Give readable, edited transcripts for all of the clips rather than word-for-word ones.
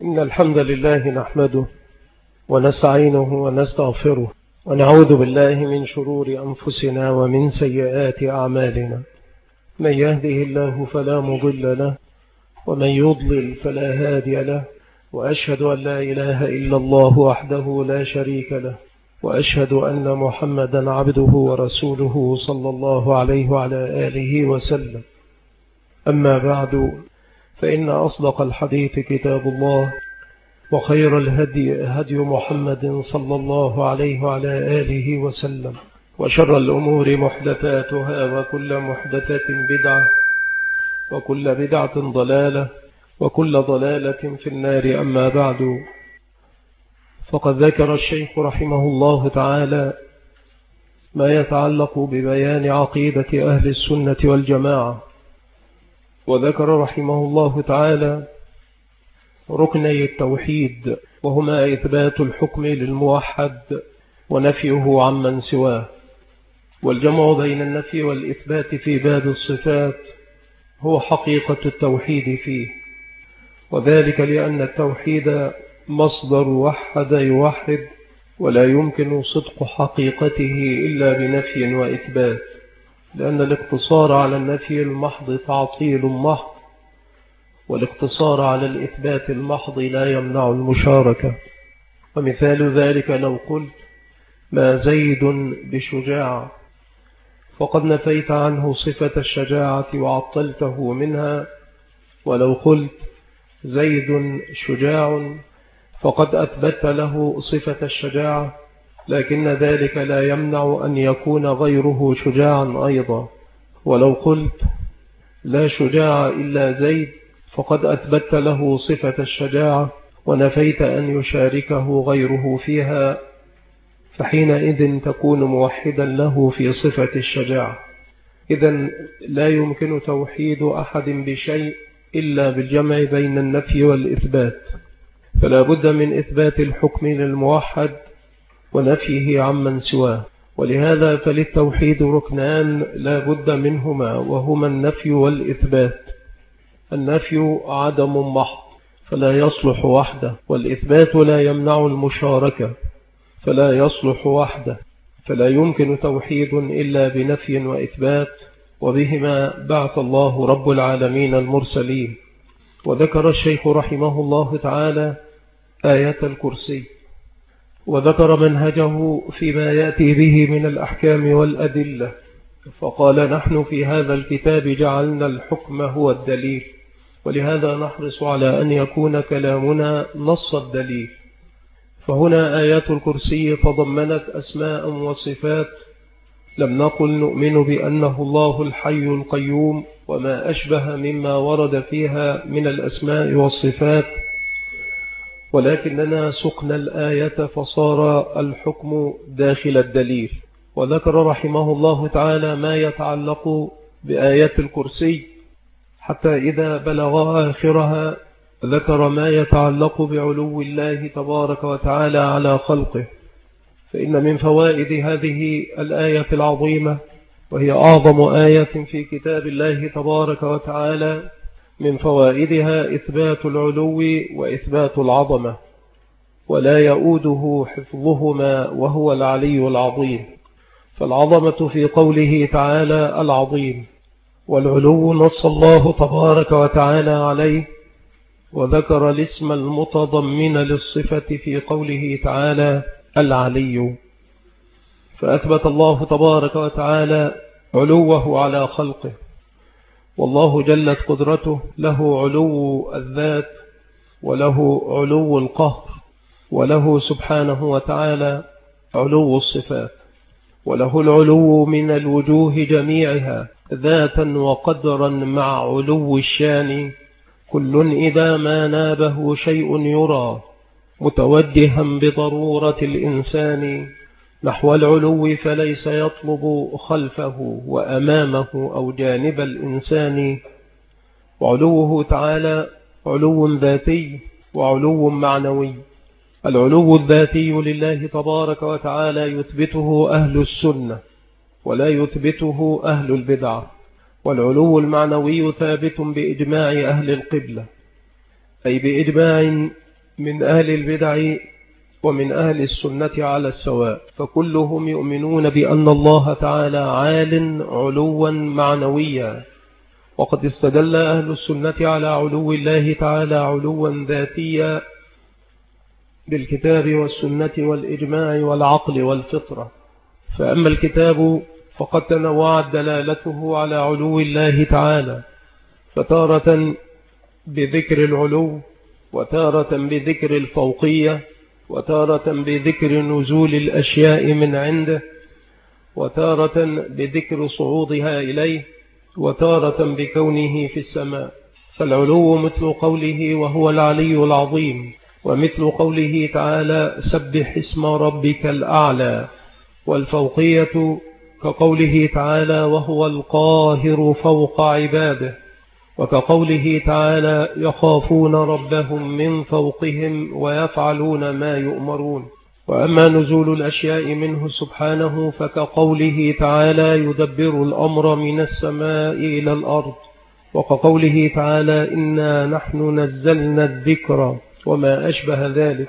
إن الحمد لله نحمده ونستعينه ونستغفره ونعوذ بالله من شرور أنفسنا ومن سيئات أعمالنا. من يهده الله فلا مضل له ومن يضلل فلا هادي له، وأشهد أن لا إله إلا الله وحده لا شريك له، وأشهد أن محمدا عبده ورسوله صلى الله عليه وعلى آله وسلم. أما بعد، فإن أصدق الحديث كتاب الله، وخير الهدي هدي محمد صلى الله عليه وعلى آله وسلم، وشر الأمور محدثاتها، وكل محدثة بدعة، وكل بدعة ضلالة، وكل ضلالة في النار. أما بعد، فقد ذكر الشيخ رحمه الله تعالى ما يتعلق ببيان عقيدة أهل السنة والجماعة، وذكر رحمه الله تعالى ركني التوحيد، وهما إثبات الحكم للموحد ونفيه عمن سواه. والجمع بين النفي والإثبات في باب الصفات هو حقيقة التوحيد فيه، وذلك لأن التوحيد مصدر وحد يوحد، ولا يمكن صدق حقيقته إلا بنفي وإثبات، لأن الاقتصار على النفي المحض تعطيل محض، والاقتصار على الإثبات المحض لا يمنع المشاركة. ومثال ذلك لو قلت ما زيد بشجاع، فقد نفيت عنه صفة الشجاعة وعطلته منها. ولو قلت زيد شجاع، فقد أثبت له صفة الشجاعة، لكن ذلك لا يمنع أن يكون غيره شجاعا أيضا. ولو قلت لا شجاع إلا زيد، فقد أثبت له صفة الشجاعة ونفيت أن يشاركه غيره فيها، فحينئذ تكون موحدا له في صفة الشجاعة. إذن لا يمكن توحيد أحد بشيء إلا بالجمع بين النفي والإثبات، فلا بد من إثبات الحكم للموحد ونفيه عمن سواه. ولهذا فللتوحيد ركنان لا بد منهما، وهما النفي والإثبات. النفي عدم محض فلا يصلح وحده، والإثبات لا يمنع المشاركة فلا يصلح وحده، فلا يمكن توحيد إلا بنفي وإثبات، وبهما بعث الله رب العالمين المرسلين. وذكر الشيخ رحمه الله تعالى آية الكرسي، وذكر منهجه فيما يأتي به من الأحكام والأدلة، فقال نحن في هذا الكتاب جعلنا الحكم هو الدليل، ولهذا نحرص على أن يكون كلامنا نص الدليل. فهنا آيات الكرسي تضمنت أسماء وصفات، لم نقل نؤمن بأنه الله الحي القيوم وما أشبه مما ورد فيها من الأسماء والصفات، ولكننا سقنا الآية فصار الحكم داخل الدليل. وذكر رحمه الله تعالى ما يتعلق بآيات الكرسي حتى إذا بلغ آخرها ذكر ما يتعلق بعلو الله تبارك وتعالى على خلقه. فإن من فوائد هذه الآية العظيمة، وهي أعظم آية في كتاب الله تبارك وتعالى، من فوائدها إثبات العلو وإثبات العظمة، ولا يؤوده حفظهما وهو العلي العظيم. فالعظمة في قوله تعالى العظيم، والعلو نص الله تبارك وتعالى عليه، وذكر الاسم المتضمن للصفة في قوله تعالى العلي، فأثبت الله تبارك وتعالى علوه على خلقه. والله جلت قدرته له علو الذات، وله علو القهر، وله سبحانه وتعالى علو الصفات، وله العلو من الوجوه جميعها ذاتا وقدرا مع علو الشان، كل إذا ما نابه شيء يرى متوجها بضرورة الإنسان نحو العلو، فليس يطلب خلفه وأمامه أو جانب الإنسان. وعلوه تعالى علو ذاتي وعلو معنوي. العلو الذاتي لله تبارك وتعالى يثبته أهل السنة ولا يثبته أهل البدعة، والعلو المعنوي ثابت بإجماع أهل القبلة، أي بإجماع من أهل البدع ومن أهل السنة على السواء، فكلهم يؤمنون بأن الله تعالى عال علوا معنويا. وقد استدل أهل السنة على علو الله تعالى علوا ذاتيا بالكتاب والسنة والإجماع والعقل والفطرة. فأما الكتاب فقد تنوعت دلالته على علو الله تعالى، فتارة بذكر العلو، وتارة بذكر الفوقية، وتارة بذكر نزول الأشياء من عنده، وتارة بذكر صعودها إليه، وتارة بكونه في السماء. فالعلو مثل قوله وهو العلي العظيم، ومثل قوله تعالى سبح اسم ربك الأعلى. والفوقية كقوله تعالى وهو القاهر فوق عباده، وكقوله تعالى يخافون ربهم من فوقهم ويفعلون ما يؤمرون. وأما نزول الأشياء منه سبحانه فكقوله تعالى يدبر الأمر من السماء إلى الأرض، وكقوله تعالى إنا نحن نزلنا الذكر وما أشبه ذلك.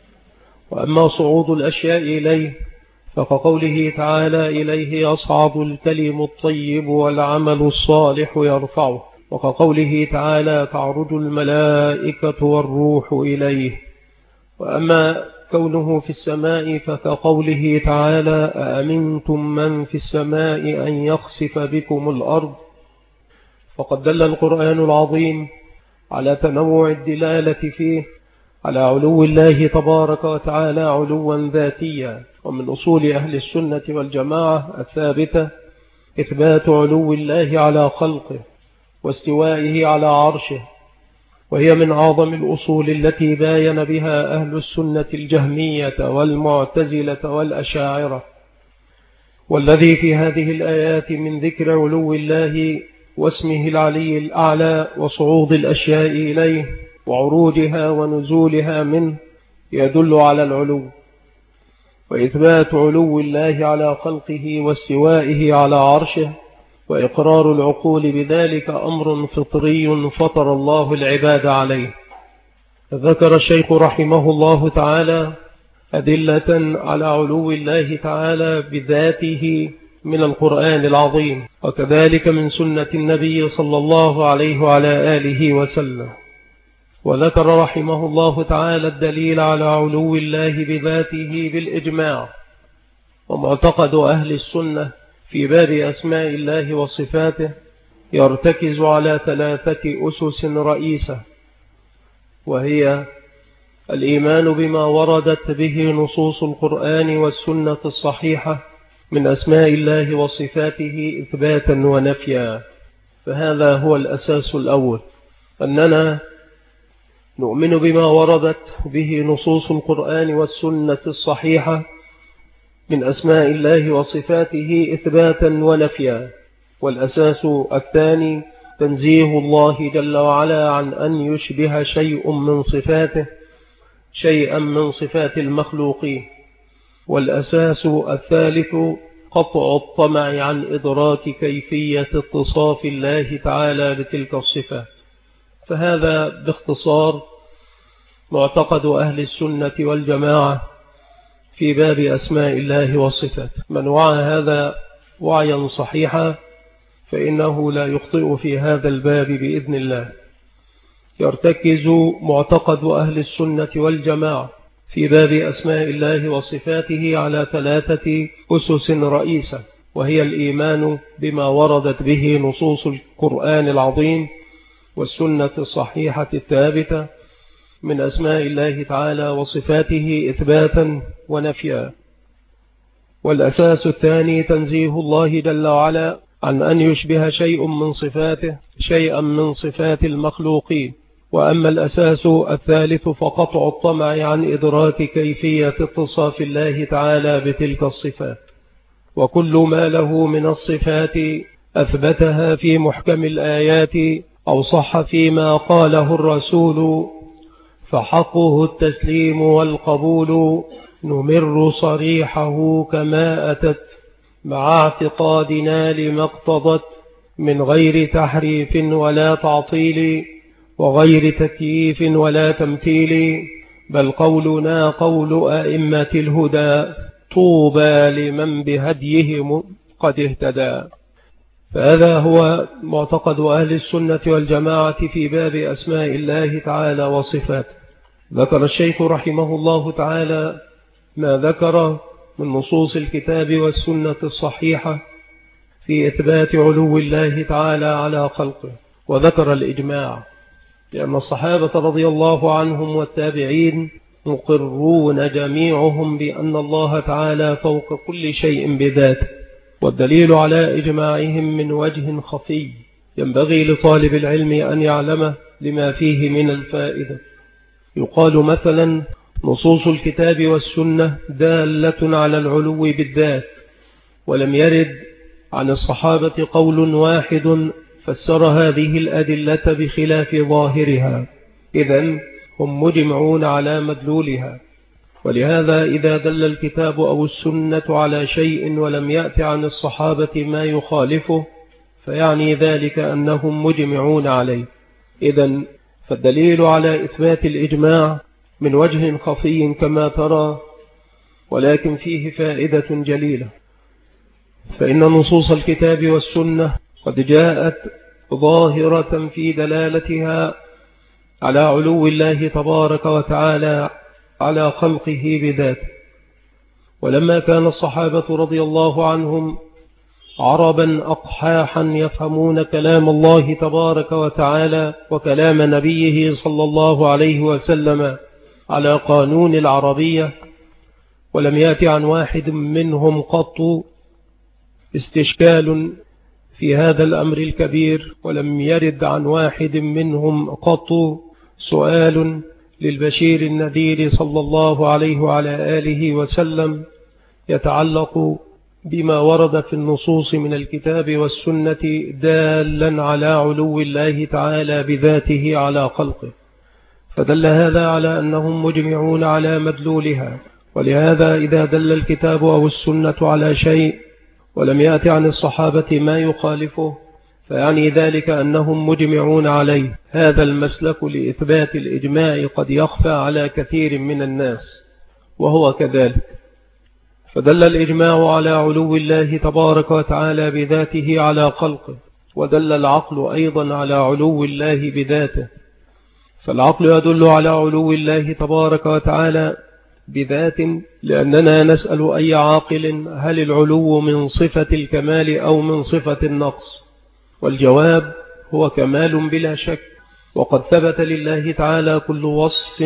وأما صعود الأشياء إليه فكقوله تعالى إليه يصعد الكلم الطيب والعمل الصالح يرفعه، وكقوله تعالى تعرج الملائكة والروح إليه. وأما كونه في السماء فكقوله تعالى أأمنتم من في السماء أن يخسف بكم الأرض. فقد دل القرآن العظيم على تنوع الدلالة فيه على علو الله تبارك وتعالى علوا ذاتيا. ومن أصول أهل السنة والجماعة الثابتة إثبات علو الله على خلقه واستوائه على عرشه، وهي من أعظم الأصول التي باين بها أهل السنة الجهمية والمعتزلة والأشاعرة. والذي في هذه الآيات من ذكر علو الله واسمه العلي الأعلى وصعود الأشياء إليه وعروجها ونزولها منه يدل على العلو. وإثبات علو الله على خلقه واستوائه على عرشه وإقرار العقول بذلك أمر فطري فطر الله العباد عليه. ذكر الشيخ رحمه الله تعالى أدلة على علو الله تعالى بذاته من القرآن العظيم، وكذلك من سنة النبي صلى الله عليه وعلى آله وسلم. وذكر رحمه الله تعالى الدليل على علو الله بذاته بالإجماع. ومعتقد أهل السنة في باب أسماء الله وصفاته يرتكز على 3 أسس رئيسة، وهي الإيمان بما وردت به نصوص القرآن والسنة الصحيحة من أسماء الله وصفاته إثباتا ونفيا. فهذا هو الأساس الأول، أننا نؤمن بما وردت به نصوص القرآن والسنة الصحيحة من أسماء الله وصفاته إثباتا ونفيا. والأساس الثاني تنزيه الله جل وعلا عن أن يشبه شيء من صفاته شيئا من صفات المخلوقين. والأساس الثالث قطع الطمع عن إدراك كيفية اتصاف الله تعالى بتلك الصفات. فهذا باختصار معتقد أهل السنة والجماعة في باب أسماء الله وصفاته. من وعى هذا وعيا صحيحا فإنه لا يخطئ في هذا الباب بإذن الله. يرتكز معتقد أهل السنة والجماعة في باب أسماء الله وصفاته على 3 أسس رئيسة، وهي الإيمان بما وردت به نصوص القرآن العظيم والسنة الصحيحة الثابتة من أسماء الله تعالى وصفاته إثباتا ونفيا. والأساس الثاني تنزيه الله جل وعلا عن أن يشبه شيء من صفاته شيئا من صفات المخلوقين. وأما الأساس الثالث فقطع الطمع عن إدراك كيفية اتصاف الله تعالى بتلك الصفات. وكل ما له من الصفات أثبتها في محكم الآيات أو صح فيما قاله الرسول فحقه التسليم والقبول. نمر صريحه كما أتت مع اعتقادنا لما اقتضت من غير تحريف ولا تعطيل وغير تكييف ولا تمثيل، بل قولنا قول أئمة الهدى طوبى لمن بهديهم قد اهتدى. فهذا هو معتقد أهل السنة والجماعة في باب أسماء الله تعالى وصفاته. ذكر الشيخ رحمه الله تعالى ما ذكر من نصوص الكتاب والسنة الصحيحة في إثبات علو الله تعالى على خلقه، وذكر الإجماع لأن الصحابة رضي الله عنهم والتابعين مقرون جميعهم بأن الله تعالى فوق كل شيء بذاته، والدليل على إجماعهم من وجه خفي ينبغي لطالب العلم أن يعلمه لما فيه من الفائدة. يقال مثلا نصوص الكتاب والسنة دالة على العلو بالذات، ولم يرد عن الصحابة قول واحد فسر هذه الأدلة بخلاف ظاهرها، إذن هم مجمعون على مدلولها. ولهذا إذا دل الكتاب أو السنة على شيء ولم يأت عن الصحابة ما يخالفه فيعني ذلك أنهم مجمعون عليه. إذن فالدليل على إثبات الإجماع من وجه خفي كما ترى، ولكن فيه فائدة جليلة. فإن نصوص الكتاب والسنة قد جاءت ظاهرة في دلالتها على علو الله تبارك وتعالى على خلقه بذاته. ولما كان الصحابة رضي الله عنهم عربا أقحاحا يفهمون كلام الله تبارك وتعالى وكلام نبيه صلى الله عليه وسلم على قانون العربية، ولم يأتي عن واحد منهم قط استشكال في هذا الأمر الكبير، ولم يرد عن واحد منهم قط سؤال للبشير النذير صلى الله عليه وعلى آله وسلم يتعلق بما ورد في النصوص من الكتاب والسنة دالا على علو الله تعالى بذاته على خلقه. فدل هذا على أنهم مجمعون على مدلولها. ولهذا إذا دل الكتاب أو السنة على شيء ولم يأتي عن الصحابة ما يخالفه فيعني ذلك أنهم مجمعون عليه. هذا المسلك لإثبات الإجماع قد يخفى على كثير من الناس، وهو كذلك. فدل الإجماع على علو الله تبارك وتعالى بذاته على خلقه، ودل العقل أيضا على علو الله بذاته. فالعقل يدل على علو الله تبارك وتعالى بذات، لأننا نسأل أي عاقل هل العلو من صفة الكمال أو من صفة النقص؟ والجواب هو كمال بلا شك. وقد ثبت لله تعالى كل وصف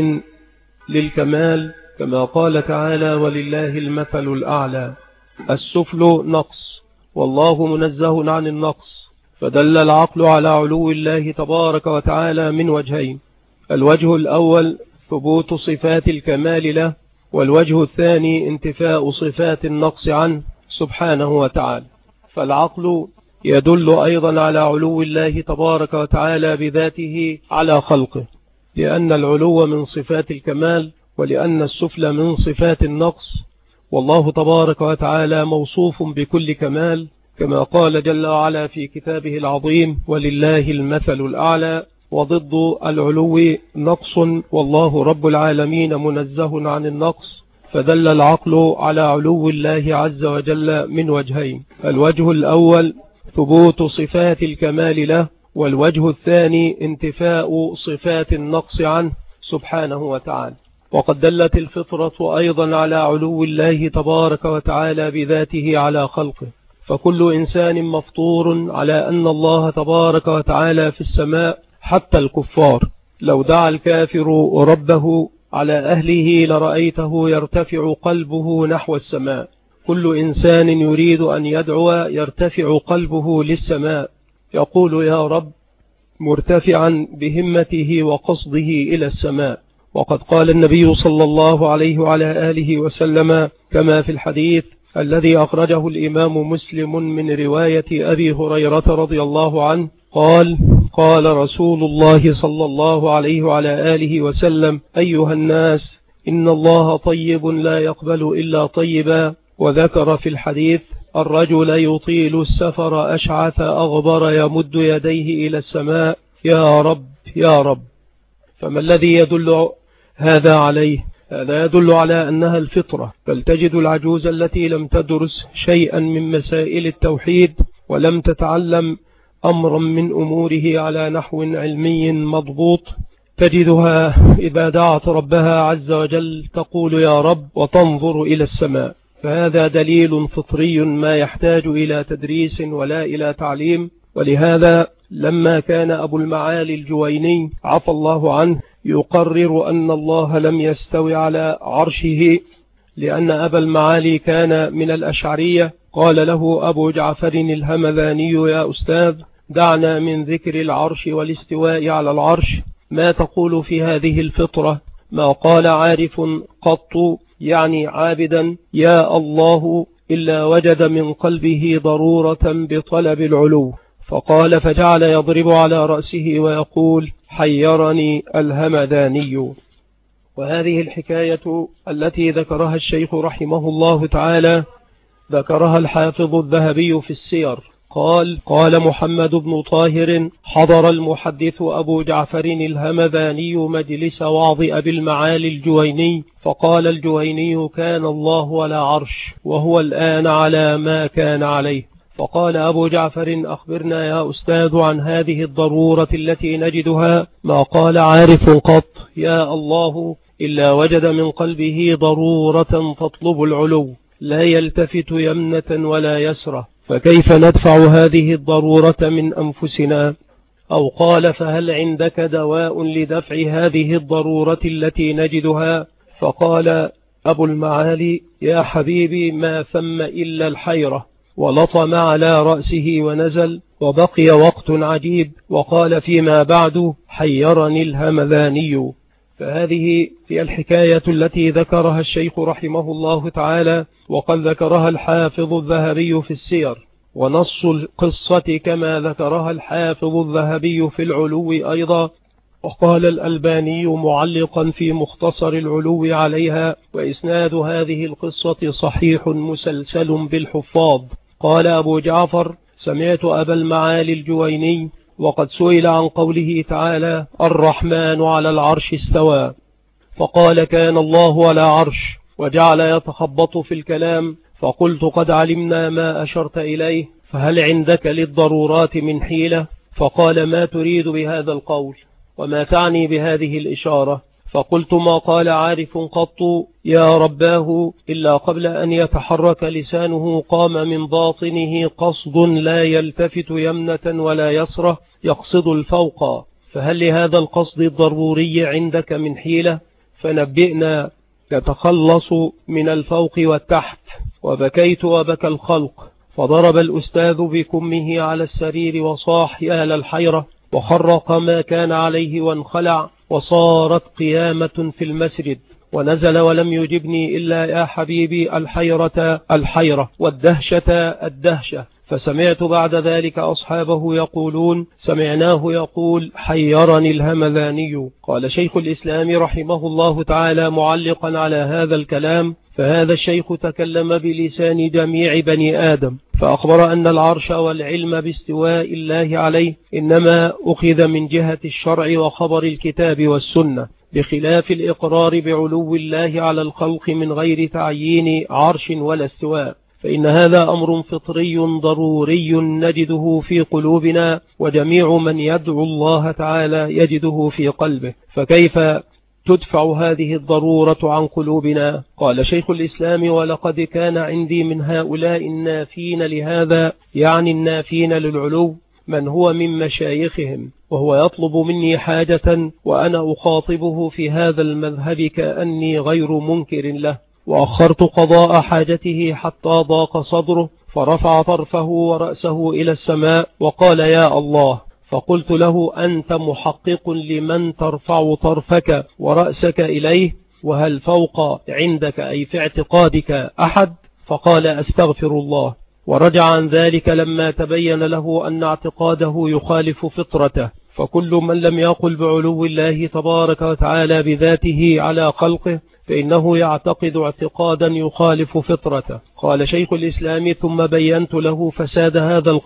للكمال كما قال تعالى ولله المثل الأعلى. السفل نقص والله منزه عن النقص، فدل العقل على علو الله تبارك وتعالى من وجهين: الوجه الأول ثبوت صفات الكمال له، والوجه الثاني انتفاء صفات النقص عنه سبحانه وتعالى. فالعقل يدل أيضا على علو الله تبارك وتعالى بذاته على خلقه، لأن العلو من صفات الكمال، ولأن السفل من صفات النقص. والله تبارك وتعالى موصوف بكل كمال كما قال جل وعلا في كتابه العظيم ولله المثل الأعلى. وضد العلو نقص، والله رب العالمين منزه عن النقص. فدل العقل على علو الله عز وجل من وجهين: الوجه الأول ثبوت صفات الكمال له، والوجه الثاني انتفاء صفات النقص عنه سبحانه وتعالى. وقد دلت الفطرة أيضا على علو الله تبارك وتعالى بذاته على خلقه، فكل إنسان مفطور على أن الله تبارك وتعالى في السماء. حتى الكفار لو دعا الكافر ربه على أهله لرأيته يرتفع قلبه نحو السماء. كل إنسان يريد أن يدعو يرتفع قلبه للسماء، يقول يا رب، مرتفعا بهمته وقصده إلى السماء. وقد قال النبي صلى الله عليه وعلى آله وسلم كما في الحديث الذي أخرجه الإمام مسلم من رواية أبي هريرة رضي الله عنه قال رسول الله صلى الله عليه وعلى آله وسلم: أيها الناس، إن الله طيب لا يقبل إلا طيبا. وذكر في الحديث: الرجل يطيل السفر أشعث أغبر يمد يديه إلى السماء: يا رب يا رب. فما الذي يدل هذا عليه. هذا يدل على أنها الفطرة، بل تجد العجوز التي لم تدرس شيئا من مسائل التوحيد ولم تتعلم أمرا من أموره على نحو علمي مضبوط، تجدها إذا دعت ربها عز وجل تقول يا رب وتنظر إلى السماء. فهذا دليل فطري ما يحتاج إلى تدريس ولا إلى تعليم. ولهذا لما كان أبو المعالي الجويني عفى الله عنه يقرر أن الله لم يستوي على عرشه، لأن أبا المعالي كان من الأشعرية، قال له أبو جعفر الهمذاني يا أستاذ دعنا من ذكر العرش والاستواء على العرش، ما تقول في هذه الفطرة؟ ما قال عارف قط يعني عابدا يا الله إلا وجد من قلبه ضرورة بطلب العلو. فقال فجعل يضرب على رأسه ويقول حيرني الهمذاني. وهذه الحكاية التي ذكرها الشيخ رحمه الله تعالى ذكرها الحافظ الذهبي في السير، قال محمد بن طاهر حضر المحدث أبو جعفر الهمذاني مجلس وعظ أبي المعالي الجويني، فقال الجويني كان الله على عرش وهو الآن على ما كان عليه. فقال أبو جعفر أخبرنا يا أستاذ عن هذه الضرورة التي نجدها. ما قال عارف قط يا الله إلا وجد من قلبه ضرورة تطلب العلو، لا يلتفت يمنة ولا يسرة، فكيف ندفع هذه الضرورة من أنفسنا؟ أو قال فهل عندك دواء لدفع هذه الضرورة التي نجدها؟ فقال أبو المعالي يا حبيبي ما ثم إلا الحيرة، ولطم على رأسه ونزل، وبقي وقت عجيب، وقال فيما بعد حيرني الهمذاني. فهذه هي الحكاية التي ذكرها الشيخ رحمه الله تعالى، وقد ذكرها الحافظ الذهبي في السير. ونص القصة كما ذكرها الحافظ الذهبي في العلو أيضا. وقال الألباني معلقا في مختصر العلو عليها وإسناد هذه القصة صحيح مسلسل بالحفاظ. قال أبو جعفر سمعت أبا المعالي الجويني وقد سئل عن قوله تعالى الرحمن على العرش استوى، فقال كان الله على عرش، وجعل يتخبط في الكلام، فقلت قد علمنا ما أشرت إليه، فهل عندك للضرورات من حيلة؟ فقال ما تريد بهذا القول وما تعني بهذه الإشارة؟ فقلت ما قال عارف قط يا رباه إلا قبل أن يتحرك لسانه قام من باطنه قصد لا يلتفت يمنة ولا يسرة يقصد الفوق، فهل لهذا القصد الضروري عندك من حيلة؟ فنبئنا يتخلص من الفوق والتحت. وبكيت وبكى الخلق، فضرب الأستاذ بكمه على السرير وصاح يا للحيرة، وخرق ما كان عليه وانخلع، وصارت قيامة في المسجد، ونزل ولم يجبني إلا يا حبيبي الحيرة الحيرة والدهشة الدهشة. فسمعت بعد ذلك أصحابه يقولون سمعناه يقول حيرني الهمذاني. قال شيخ الإسلام رحمه الله تعالى معلقا على هذا الكلام فهذا الشيخ تكلم بلسان جميع بني آدم، فأخبر أن العرش والعلم باستواء الله عليه إنما أخذ من جهة الشرع وخبر الكتاب والسنة، بخلاف الإقرار بعلو الله على الخلق من غير تعيين عرش ولا استواء، فإن هذا أمر فطري ضروري نجده في قلوبنا، وجميع من يدعو الله تعالى يجده في قلبه، فكيف تدفع هذه الضرورة عن قلوبنا؟ قال شيخ الإسلام ولقد كان عندي من هؤلاء النافين لهذا، يعني النافين للعلو، من هو من مشايخهم وهو يطلب مني حاجة وأنا أخاطبه في هذا المذهب كأني غير منكر له، وأخرت قضاء حاجته حتى ضاق صدره، فرفع طرفه ورأسه إلى السماء وقال يا الله، فقلت له أنت محقق لمن ترفع طرفك ورأسك إليه، وهل فوق عندك أي في اعتقادك أحد؟ فقال أستغفر الله، ورجع عن ذلك لما تبين له أن اعتقاده يخالف فطرته. فكل من لم يقل بعلو الله تبارك وتعالى بذاته على خلقه فإنه يعتقد اعتقادا يخالف فطرته. قال شيخ الإسلام ثم بينت له فساد هذا القول،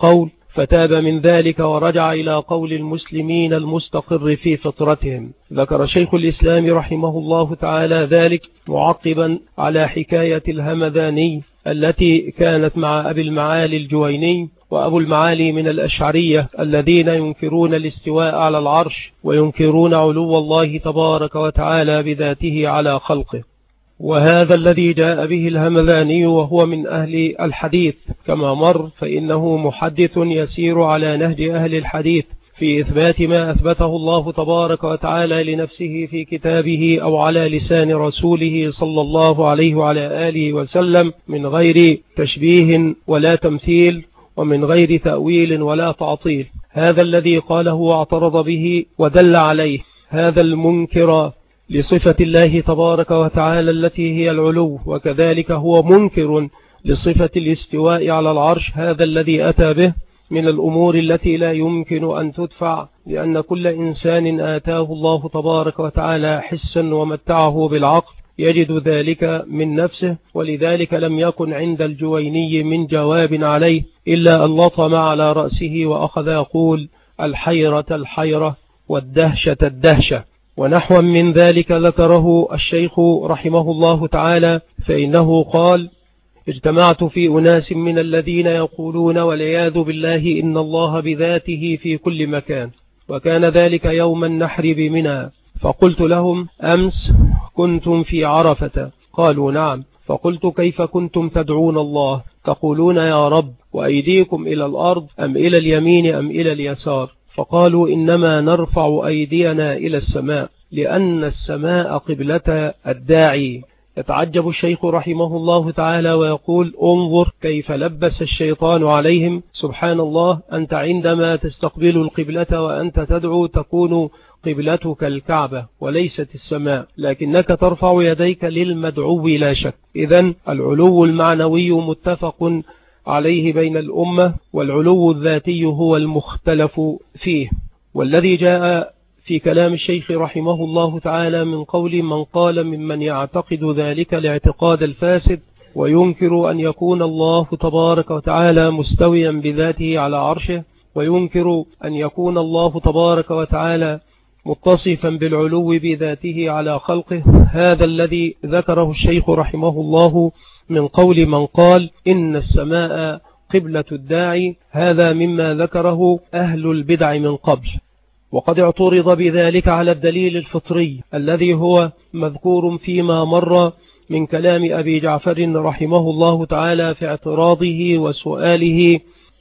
فتاب من ذلك ورجع إلى قول المسلمين المستقر في فطرتهم. ذكر شيخ الإسلام رحمه الله تعالى ذلك معقبا على حكاية الهمذاني التي كانت مع أبي المعالي الجويني. وأبو المعالي من الأشعرية الذين ينكرون الاستواء على العرش وينكرون علو الله تبارك وتعالى بذاته على خلقه. وهذا الذي جاء به الهمذاني وهو من أهل الحديث كما مر، فإنه محدث يسير على نهج أهل الحديث في إثبات ما أثبته الله تبارك وتعالى لنفسه في كتابه أو على لسان رسوله صلى الله عليه وعلى آله وسلم من غير تشبيه ولا تمثيل ومن غير تأويل ولا تعطيل. هذا الذي قاله واعترض به ودل عليه هذا المنكر لصفة الله تبارك وتعالى التي هي العلو، وكذلك هو منكر لصفة الاستواء على العرش، هذا الذي أتى به من الأمور التي لا يمكن أن تدفع، لأن كل إنسان آتاه الله تبارك وتعالى حسا ومتعه بالعقل يجد ذلك من نفسه، ولذلك لم يكن عند الجويني من جواب عليه إلا أن لطم على رأسه وأخذ يقول الحيرة الحيرة والدهشة الدهشة. ونحو من ذلك ذكره الشيخ رحمه الله تعالى، فإنه قال اجتمعت في أناس من الذين يقولون والعياذ بالله إن الله بذاته في كل مكان، وكان ذلك يوم النحر بمنى، فقلت لهم أمس كنتم في عرفة؟ قالوا نعم. فقلت كيف كنتم تدعون الله تقولون يا رب وأيديكم إلى الأرض أم إلى اليمين أم إلى اليسار؟ فقالوا إنما نرفع أيدينا إلى السماء لأن السماء قبلة الداعي. يتعجب الشيخ رحمه الله تعالى ويقول انظر كيف لبس الشيطان عليهم. سبحان الله، أنت عندما تستقبل القبلة وأنت تدعو تكون قبلتك الكعبة وليست السماء، لكنك ترفع يديك للمدعو لا شك. إذن العلو المعنوي متفق عليه بين الأمة، والعلو الذاتي هو المختلف فيه. والذي جاء في كلام الشيخ رحمه الله تعالى من قول من قال ممن يعتقد ذلك الاعتقاد الفاسد وينكر أن يكون الله تبارك وتعالى مستويا بذاته على عرشه، وينكر أن يكون الله تبارك وتعالى متصفا بالعلو بذاته على خلقه، هذا الذي ذكره الشيخ رحمه الله من قول من قال إن السماء قبلة الداعي، هذا مما ذكره أهل البدع من قبل. وقد اعترض بذلك على الدليل الفطري الذي هو مذكور فيما مر من كلام أبي جعفر رحمه الله تعالى في اعتراضه وسؤاله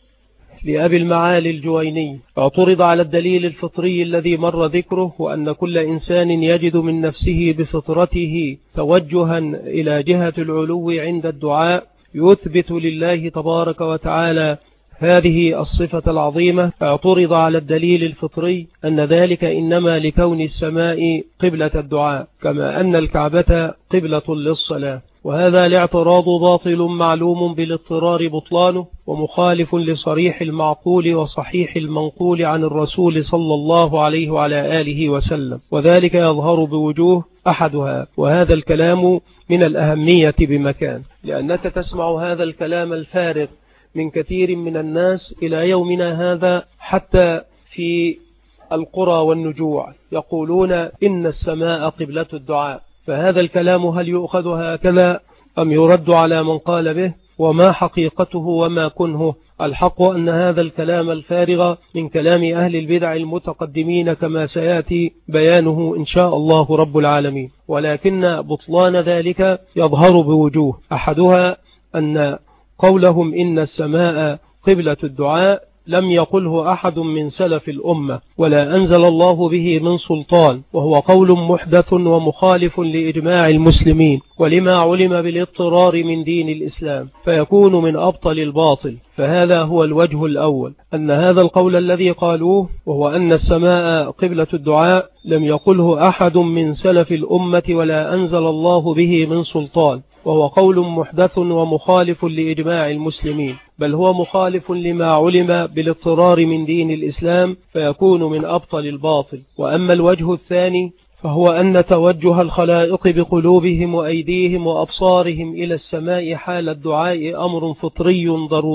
لأبي المعالي الجويني. اعترض على الدليل الفطري الذي مر ذكره، وأن كل إنسان يجد من نفسه بفطرته توجها إلى جهة العلو عند الدعاء يثبت لله تبارك وتعالى هذه الصفة العظيمة. اعترض على الدليل الفطري أن ذلك إنما لكون السماء قبلة الدعاء كما أن الكعبة قبلة للصلاة، وهذا الاعتراض باطل معلوم بالاضطرار بطلانه، ومخالف لصريح المعقول وصحيح المنقول عن الرسول صلى الله عليه وعلى آله وسلم، وذلك يظهر بوجوه أحدها. وهذا الكلام من الأهمية بمكان، لأنك تسمع هذا الكلام الفارغ من كثير من الناس إلى يومنا هذا، حتى في القرى والنجوع يقولون إن السماء قبلة الدعاء. فهذا الكلام هل يؤخذ هكذا أم يرد على من قال به؟ وما حقيقته وما كنه؟ الحق أن هذا الكلام الفارغ من كلام أهل البدع المتقدمين كما سيأتي بيانه إن شاء الله رب العالمين، ولكن بطلان ذلك يظهر بوجوه. أحدها أن قولهم إن السماء قبلة الدعاء لم يقله أحد من سلف الأمة ولا أنزل الله به من سلطان، وهو قول محدث ومخالف لإجماع المسلمين ولما علم بالاضطرار من دين الإسلام، فيكون من أبطل الباطل. فهذا هو الوجه الأول، أن هذا القول الذي قالوه وهو أن السماء قبلة الدعاء لم يقله أحد من سلف الأمة ولا أنزل الله به من سلطان، وهو قول محدث ومخالف لإجماع المسلمين، بل هو مخالف لما علم بالاضطرار من دين الإسلام، فيكون من أبطل الباطل. وأما الوجه الثاني فهو أن توجه الخلائق بقلوبهم وأيديهم وأبصارهم إلى السماء حال الدعاء أمر فطري ضروري،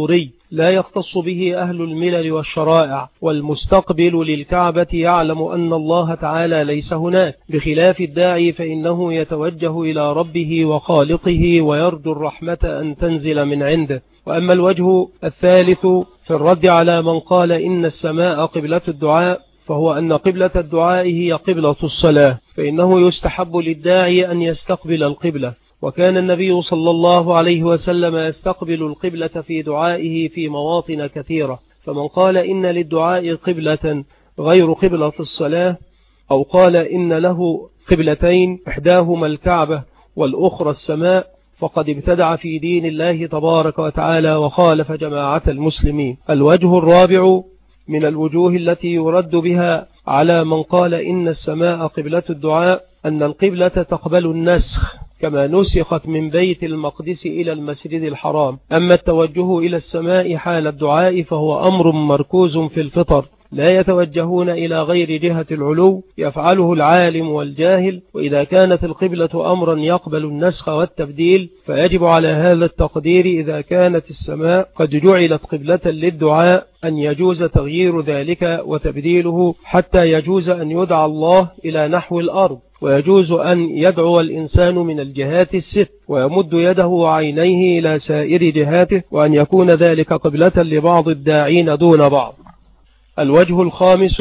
لا يختص به أهل الملل والشرائع، والمستقبل للكعبة يعلم أن الله تعالى ليس هناك، بخلاف الداعي فإنه يتوجه إلى ربه وخالقه ويرجو الرحمة أن تنزل من عنده. وأما الوجه الثالث في الرد على من قال إن السماء قبلة الدعاء، فهو أن قبلة الدعاء هي قبلة الصلاة، فإنه يستحب للداعي أن يستقبل القبلة، وكان النبي صلى الله عليه وسلم يستقبل القبلة في دعائه في مواطن كثيرة. فمن قال إن للدعاء قبلة غير قبلة الصلاة، أو قال إن له قبلتين إحداهما الكعبة والأخرى السماء، فقد ابتدع في دين الله تبارك وتعالى وخالف جماعة المسلمين. الوجه الرابع من الوجوه التي يرد بها على من قال إن السماء قبلة الدعاء أن القبلة تقبل النسخ كما نسخت من بيت المقدس إلى المسجد الحرام. أما التوجه إلى السماء حال الدعاء فهو أمر مركوز في الفطر، لا يتوجهون إلى غير جهة العلو يفعله العالم والجاهل. وإذا كانت القبلة أمرا يقبل النسخ والتبديل، فيجب على هذا التقدير إذا كانت السماء قد جعلت قبلة للدعاء أن يجوز تغيير ذلك وتبديله، حتى يجوز أن يدعى الله إلى نحو الأرض، ويجوز أن يدعو الإنسان من الجهات الست ويمد يده وعينيه إلى سائر جهاته، وأن يكون ذلك قبلة لبعض الداعين دون بعض. الوجه الخامس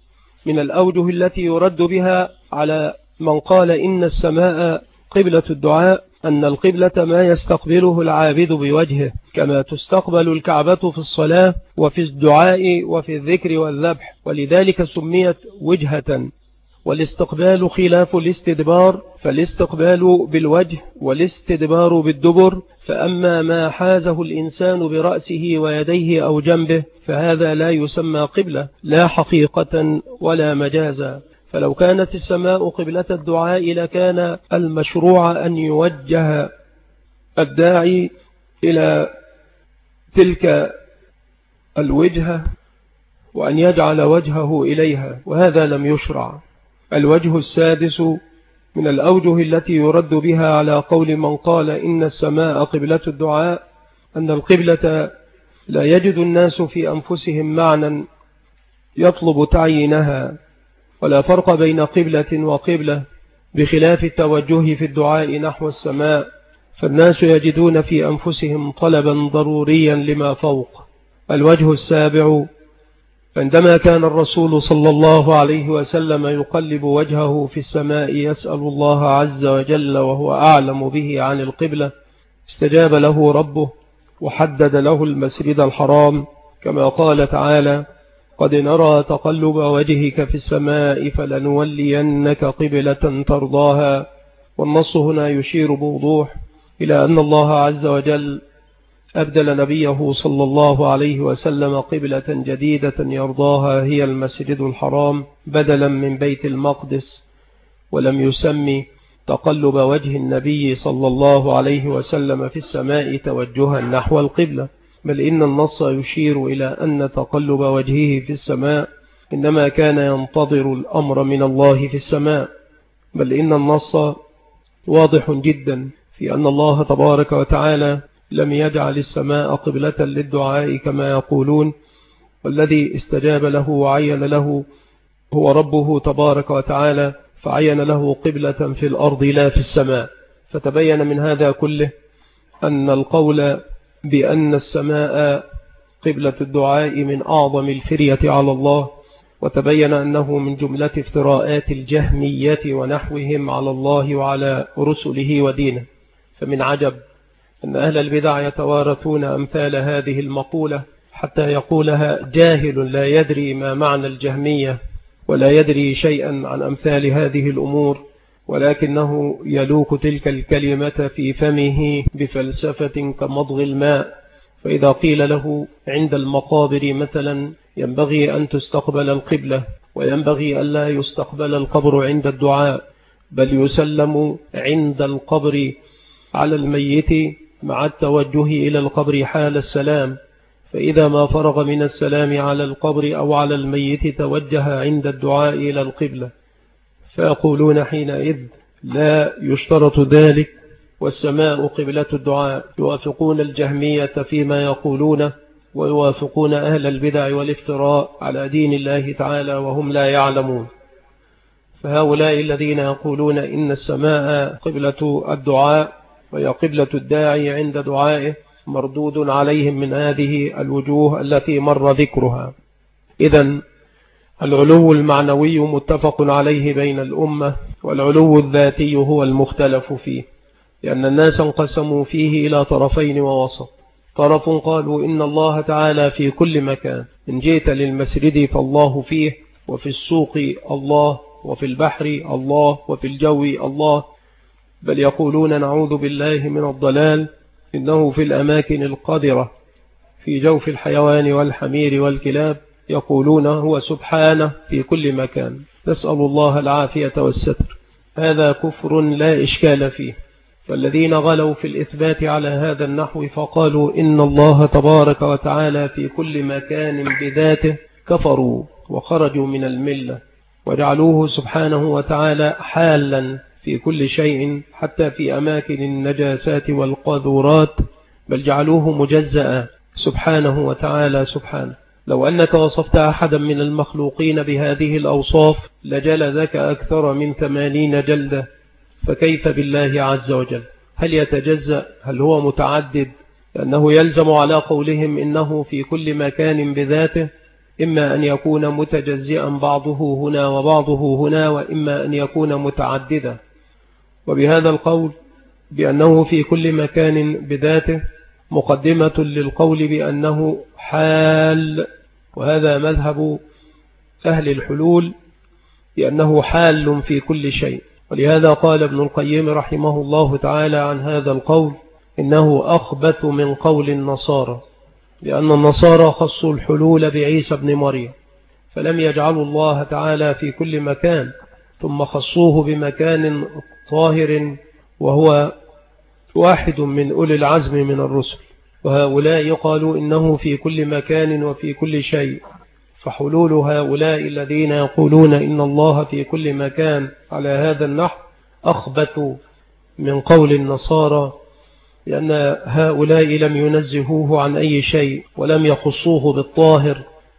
من الأوجه التي يرد بها على من قال إن السماء قبلة الدعاء أن القبلة ما يستقبله العابد بوجهه، كما تستقبل الكعبة في الصلاة وفي الدعاء وفي الذكر والذبح، ولذلك سميت وجهة. والاستقبال خلاف الاستدبار، فالاستقبال بالوجه والاستدبار بالدبر. فأما ما حازه الإنسان برأسه ويديه أو جنبه فهذا لا يسمى قبلة، لا حقيقة ولا مجازا. فلو كانت السماء قبلة الدعاء لكان المشروع أن يوجه الداعي إلى تلك الوجهة وأن يجعل وجهه إليها، وهذا لم يشرع. الوجه السادس من الأوجه التي يرد بها على قول من قال إن السماء قبلة الدعاء أن القبلة لا يجد الناس في أنفسهم معنى يطلب تعيينها، ولا فرق بين قبلة وقبلة، بخلاف التوجه في الدعاء نحو السماء، فالناس يجدون في أنفسهم طلبا ضروريا لما فوق. الوجه السابع عندما كان الرسول صلى الله عليه وسلم يقلب وجهه في السماء يسأل الله عز وجل وهو أعلم به عن القبلة، استجاب له ربه وحدد له المسجد الحرام، كما قال تعالى: قد نرى تقلب وجهك في السماء فلنولينك قبلة ترضاها. والنص هنا يشير بوضوح إلى أن الله عز وجل أبدل نبيه صلى الله عليه وسلم قبلة جديدة يرضاها هي المسجد الحرام بدلا من بيت المقدس، ولم يسمي تقلب وجه النبي صلى الله عليه وسلم في السماء توجها نحو القبلة، بل إن النص يشير إلى أن تقلب وجهه في السماء إنما كان ينتظر الأمر من الله في السماء، بل إن النص واضح جدا في أن الله تبارك وتعالى لم يجعل السماء قبلة للدعاء كما يقولون، والذي استجاب له وعين له هو ربه تبارك وتعالى، فعين له قبلة في الأرض لا في السماء. فتبين من هذا كله أن القول بأن السماء قبلة الدعاء من أعظم الفرية على الله، وتبين أنه من جملة افتراءات الجهمية ونحوهم على الله وعلى رسله ودينه. فمن عجب أن أهل البدع يتوارثون أمثال هذه المقولة حتى يقولها جاهل لا يدري ما معنى الجهمية ولا يدري شيئا عن أمثال هذه الأمور، ولكنه يلوك تلك الكلمة في فمه بفلسفة كمضغ الماء. فإذا قيل له عند المقابر مثلا ينبغي أن تستقبل القبلة وينبغي أن لا يستقبل القبر عند الدعاء، بل يسلم عند القبر على الميت مع التوجه إلى القبر حال السلام، فإذا ما فرغ من السلام على القبر أو على الميت توجه عند الدعاء إلى القبلة، فيقولون حينئذ لا يشترط ذلك والسماء قبلة الدعاء، يوافقون الجهمية فيما يقولون ويوافقون أهل البدع والافتراء على دين الله تعالى وهم لا يعلمون. فهؤلاء الذين يقولون إن السماء قبلة الدعاء وهي قبلة الداعي عند دعائه مردود عليهم من هذه الوجوه التي مر ذكرها. إذن العلو المعنوي متفق عليه بين الأمة، والعلو الذاتي هو المختلف فيه، لأن الناس انقسموا فيه إلى طرفين ووسط. طرف قالوا إن الله تعالى في كل مكان، إن جئت للمسجد فالله فيه، وفي السوق الله، وفي البحر الله، وفي الجو الله، بل يقولون نعوذ بالله من الضلال، إنه في الأماكن القذرة في جوف الحيوان والحمير والكلاب، يقولون هو سبحانه في كل مكان. نسأل الله العافية والستر. هذا كفر لا إشكال فيه. فالذين غلوا في الإثبات على هذا النحو فقالوا إن الله تبارك وتعالى في كل مكان بذاته كفروا وخرجوا من الملة، وجعلوه سبحانه وتعالى حالا في كل شيء حتى في أماكن النجاسات والقاذورات، بل جعلوه مجزأ سبحانه وتعالى. سبحانه لو أنك وصفت أحدا من المخلوقين بهذه الأوصاف لجلدك أكثر من 80 جلدة، فكيف بالله عز وجل؟ هل يتجزأ؟ هل هو متعدد؟ لأنه يلزم على قولهم إنه في كل مكان بذاته إما أن يكون متجزئا بعضه هنا وبعضه هنا، وإما أن يكون متعددا. وبهذا القول بأنه في كل مكان بذاته مقدمة للقول بأنه حال، وهذا مذهب أهل الحلول بأنه حال في كل شيء. ولهذا قال ابن القيم رحمه الله تعالى عن هذا القول إنه أخبث من قول النصارى، لأن النصارى خصوا الحلول بعيسى بن مريم، فلم يجعلوا الله تعالى في كل مكان، ثم خصوه بمكان طاهر وهو واحد من أولي العزم من الرسل. وهؤلاء قالوا إنه في كل مكان وفي كل شيء. فحلول هؤلاء الذين يقولون إن الله في كل مكان على هذا النحو أخبث من قول النصارى، لأن هؤلاء لم ينزهوه عن أي شيء ولم يخصوه بالطاهر،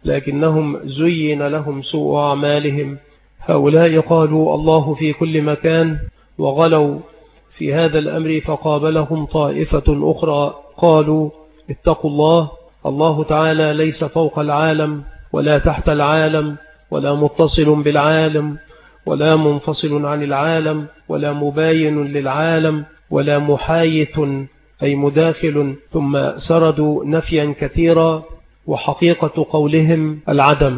لكنهم زين لهم سوء أعمالهم. هؤلاء قالوا الله في كل مكان وغلوا في هذا الأمر، فقابلهم طائفة أخرى قالوا اتقوا الله، الله تعالى ليس فوق العالم ولا تحت العالم ولا متصل بالعالم ولا منفصل عن العالم ولا مباين للعالم ولا محايث أي مداخل. ثم سردوا نفيا كثيرا، وحقيقة قولهم العدم،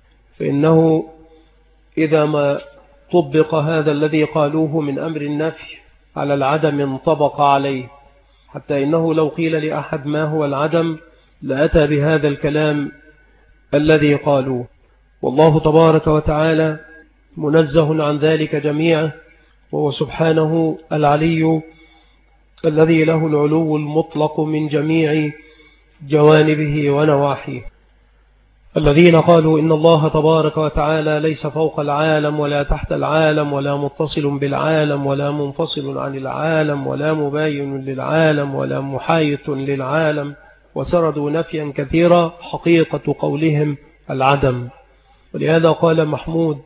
فإنه إذا ما طبق هذا الذي قالوه من أمر النفي على العدم انطبق عليه، حتى إنه لو قيل لأحد ما هو العدم لأتى بهذا الكلام الذي قالوه. والله تبارك وتعالى منزه عن ذلك جميعا، وهو سبحانه العلي الذي له العلو المطلق من جميع جوانبه ونواحيه. الذين قالوا إن الله تبارك وتعالى ليس فوق العالم ولا تحت العالم ولا متصل بالعالم ولا منفصل عن العالم ولا مباين للعالم ولا محايث للعالم، وسردوا نفيا كثيرا، حقيقة قولهم العدم. ولهذا قال محمود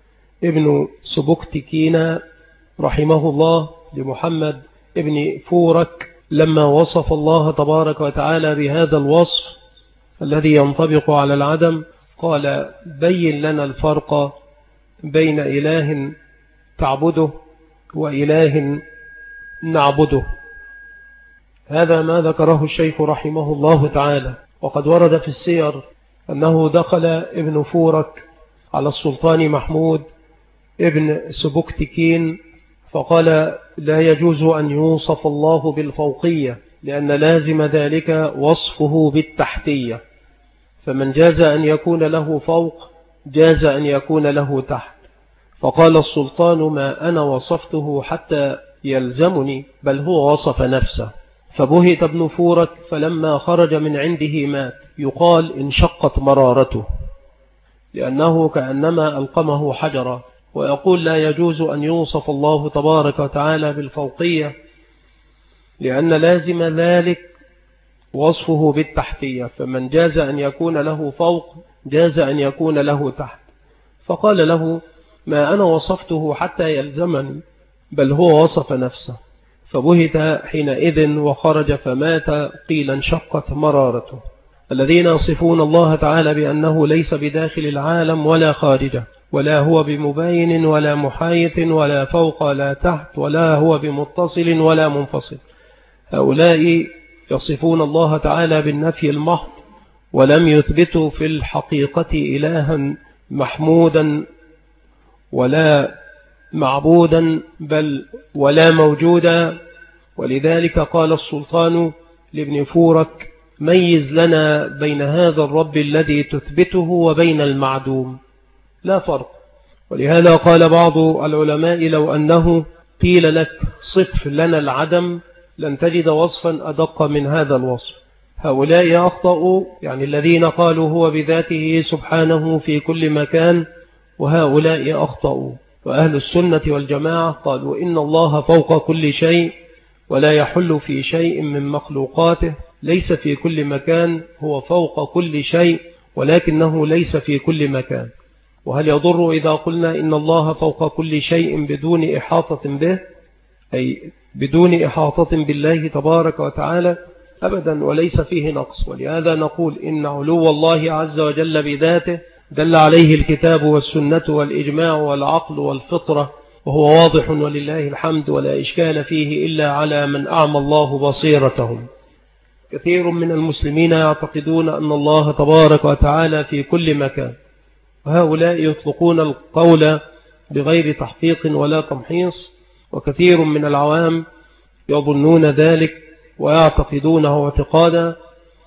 ابن سبكتكين رحمه الله لمحمد ابن فورك لما وصف الله تبارك وتعالى بهذا الوصف الذي ينطبق على العدم، قال بين لنا الفرق بين إله تعبده وإله نعبده. هذا ما ذكره الشيخ رحمه الله تعالى. وقد ورد في السير أنه دخل ابن فورك على السلطان محمود ابن سبكتكين فقال لا يجوز أن يوصف الله بالفوقية، لأن لازم ذلك وصفه بالتحتية، فمن جاز أن يكون له فوق جاز أن يكون له تحت. فقال السلطان ما أنا وصفته حتى يلزمني، بل هو وصف نفسه. فبهت ابن فورك، فلما خرج من عنده مات، يقال انشقت مرارته، لأنه كأنما ألقمه حجرا. ويقول لا يجوز أن يوصف الله تبارك وتعالى بالفوقية، لأن لازم ذلك وصفه بالتحتية، فمن جاز أن يكون له فوق جاز أن يكون له تحت. فقال له: ما أنا وصفته حتى يلزمني، بل هو وصف نفسه. فبهت حينئذ وخرج فمات، قيل انشقت مرارته. الذين يصفون الله تعالى بأنه ليس بداخل العالم ولا خارجه، ولا هو بمباين ولا محايث ولا فوق ولا تحت، ولا هو بمتصل ولا منفصل، هؤلاء يصفون الله تعالى بالنفي المحض، ولم يثبتوا في الحقيقة إلها محمودا ولا معبودا بل ولا موجودا. ولذلك قال السلطان لابن فورك: ميز لنا بين هذا الرب الذي تثبته وبين المعدوم، لا فرق. ولهذا قال بعض العلماء: لو أنه قيل لك صف لنا العدم لن تجد وصفا أدق من هذا الوصف. هؤلاء أخطأوا، يعني الذين قالوا هو بذاته سبحانه في كل مكان، وهؤلاء أخطأوا. وأهل السنة والجماعة قالوا إن الله فوق كل شيء ولا يحل في شيء من مخلوقاته، ليس في كل مكان، هو فوق كل شيء ولكنه ليس في كل مكان. وهل يضر إذا قلنا إن الله فوق كل شيء بدون إحاطة به، أي بدون إحاطة بالله تبارك وتعالى؟ أبدا، وليس فيه نقص. ولهذا نقول إن علو الله عز وجل بذاته دل عليه الكتاب والسنة والإجماع والعقل والفطرة، وهو واضح ولله الحمد، ولا إشكال فيه إلا على من أعمى الله بصيرتهم. كثير من المسلمين يعتقدون أن الله تبارك وتعالى في كل مكان، وهؤلاء يطلقون القول بغير تحقيق ولا تمحيص، وكثير من العوام يظنون ذلك ويعتقدونه اعتقادا.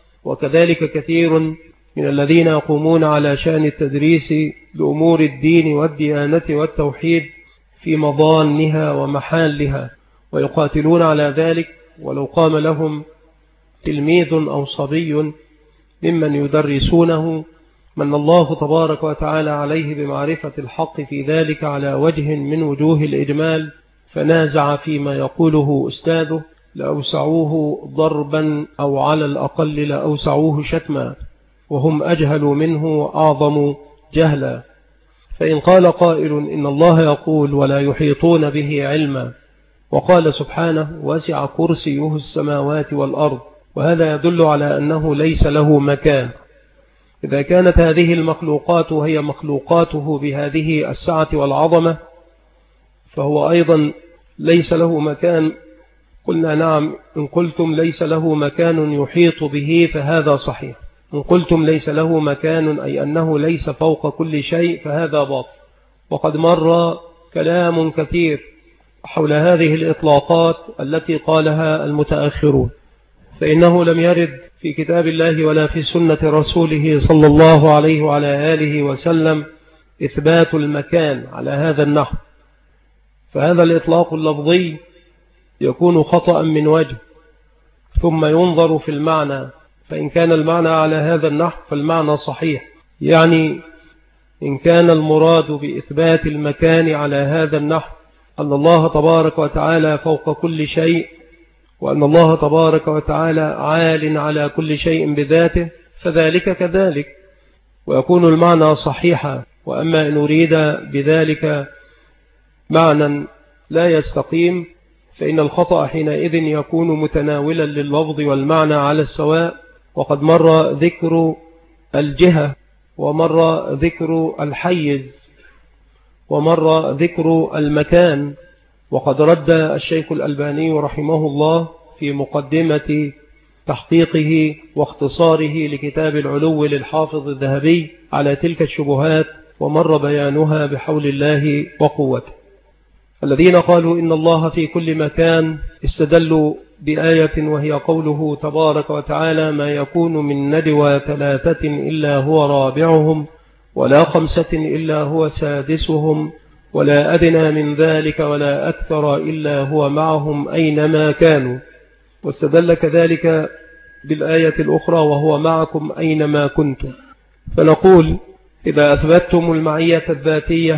وكذلك كثير من الذين يقومون على شأن التدريس لأمور الدين والديانة والتوحيد في مضانها ومحالها، ويقاتلون على ذلك، ولو قام لهم تلميذ أو صبي ممن يدرسونه من الله تبارك وتعالى عليه بمعرفة الحق في ذلك على وجه من وجوه الإجمال، فنازع فيما يقوله أستاذه، لأوسعوه ضربا أو على الأقل لأوسعوه شتما، وهم أجهل منه وأعظم جهلا. فإن قال قائل إن الله يقول ولا يحيطون به علما، وقال سبحانه: وسع كرسيه السماوات والأرض، وهذا يدل على أنه ليس له مكان. إذا كانت هذه المخلوقات هي مخلوقاته بهذه السعة والعظمة، فهو أيضا ليس له مكان. قلنا نعم، إن قلتم ليس له مكان يحيط به فهذا صحيح، إن قلتم ليس له مكان أي أنه ليس فوق كل شيء فهذا باطل. وقد مر كلام كثير حول هذه الإطلاقات التي قالها المتأخرون، فإنه لم يرد في كتاب الله ولا في سنة رسوله صلى الله عليه وعلى آله وسلم إثبات المكان على هذا النحو. فهذا الإطلاق اللفظي يكون خطأ من وجه، ثم ينظر في المعنى، فإن كان المعنى على هذا النحو فالمعنى صحيح. يعني إن كان المراد بإثبات المكان على هذا النحو أن الله تبارك وتعالى فوق كل شيء، وأن الله تبارك وتعالى عال على كل شيء بذاته، فذلك كذلك ويكون المعنى صحيحا. وأما إن أريد بذلك معنى لا يستقيم فإن الخطأ حينئذ يكون متناولا لللفظ والمعنى على السواء. وقد مر ذكر الجهة، ومر ذكر الحيز، ومر ذكر المكان. وقد رد الشيخ الألباني رحمه الله في مقدمة تحقيقه واختصاره لكتاب العلو للحافظ الذهبي على تلك الشبهات، ومر بيانها بحول الله وقوته. الذين قالوا إن الله في كل مكان استدلوا بآية وهي قوله تبارك وتعالى: ما يكون من ندوى 3 إلا هو رابعهم ولا 5 إلا هو سادسهم ولا أدنى من ذلك ولا أكثر إلا هو معهم أينما كانوا. واستدل كذلك بالآية الأخرى: وهو معكم أينما كنتم. فنقول إذا أثبتتم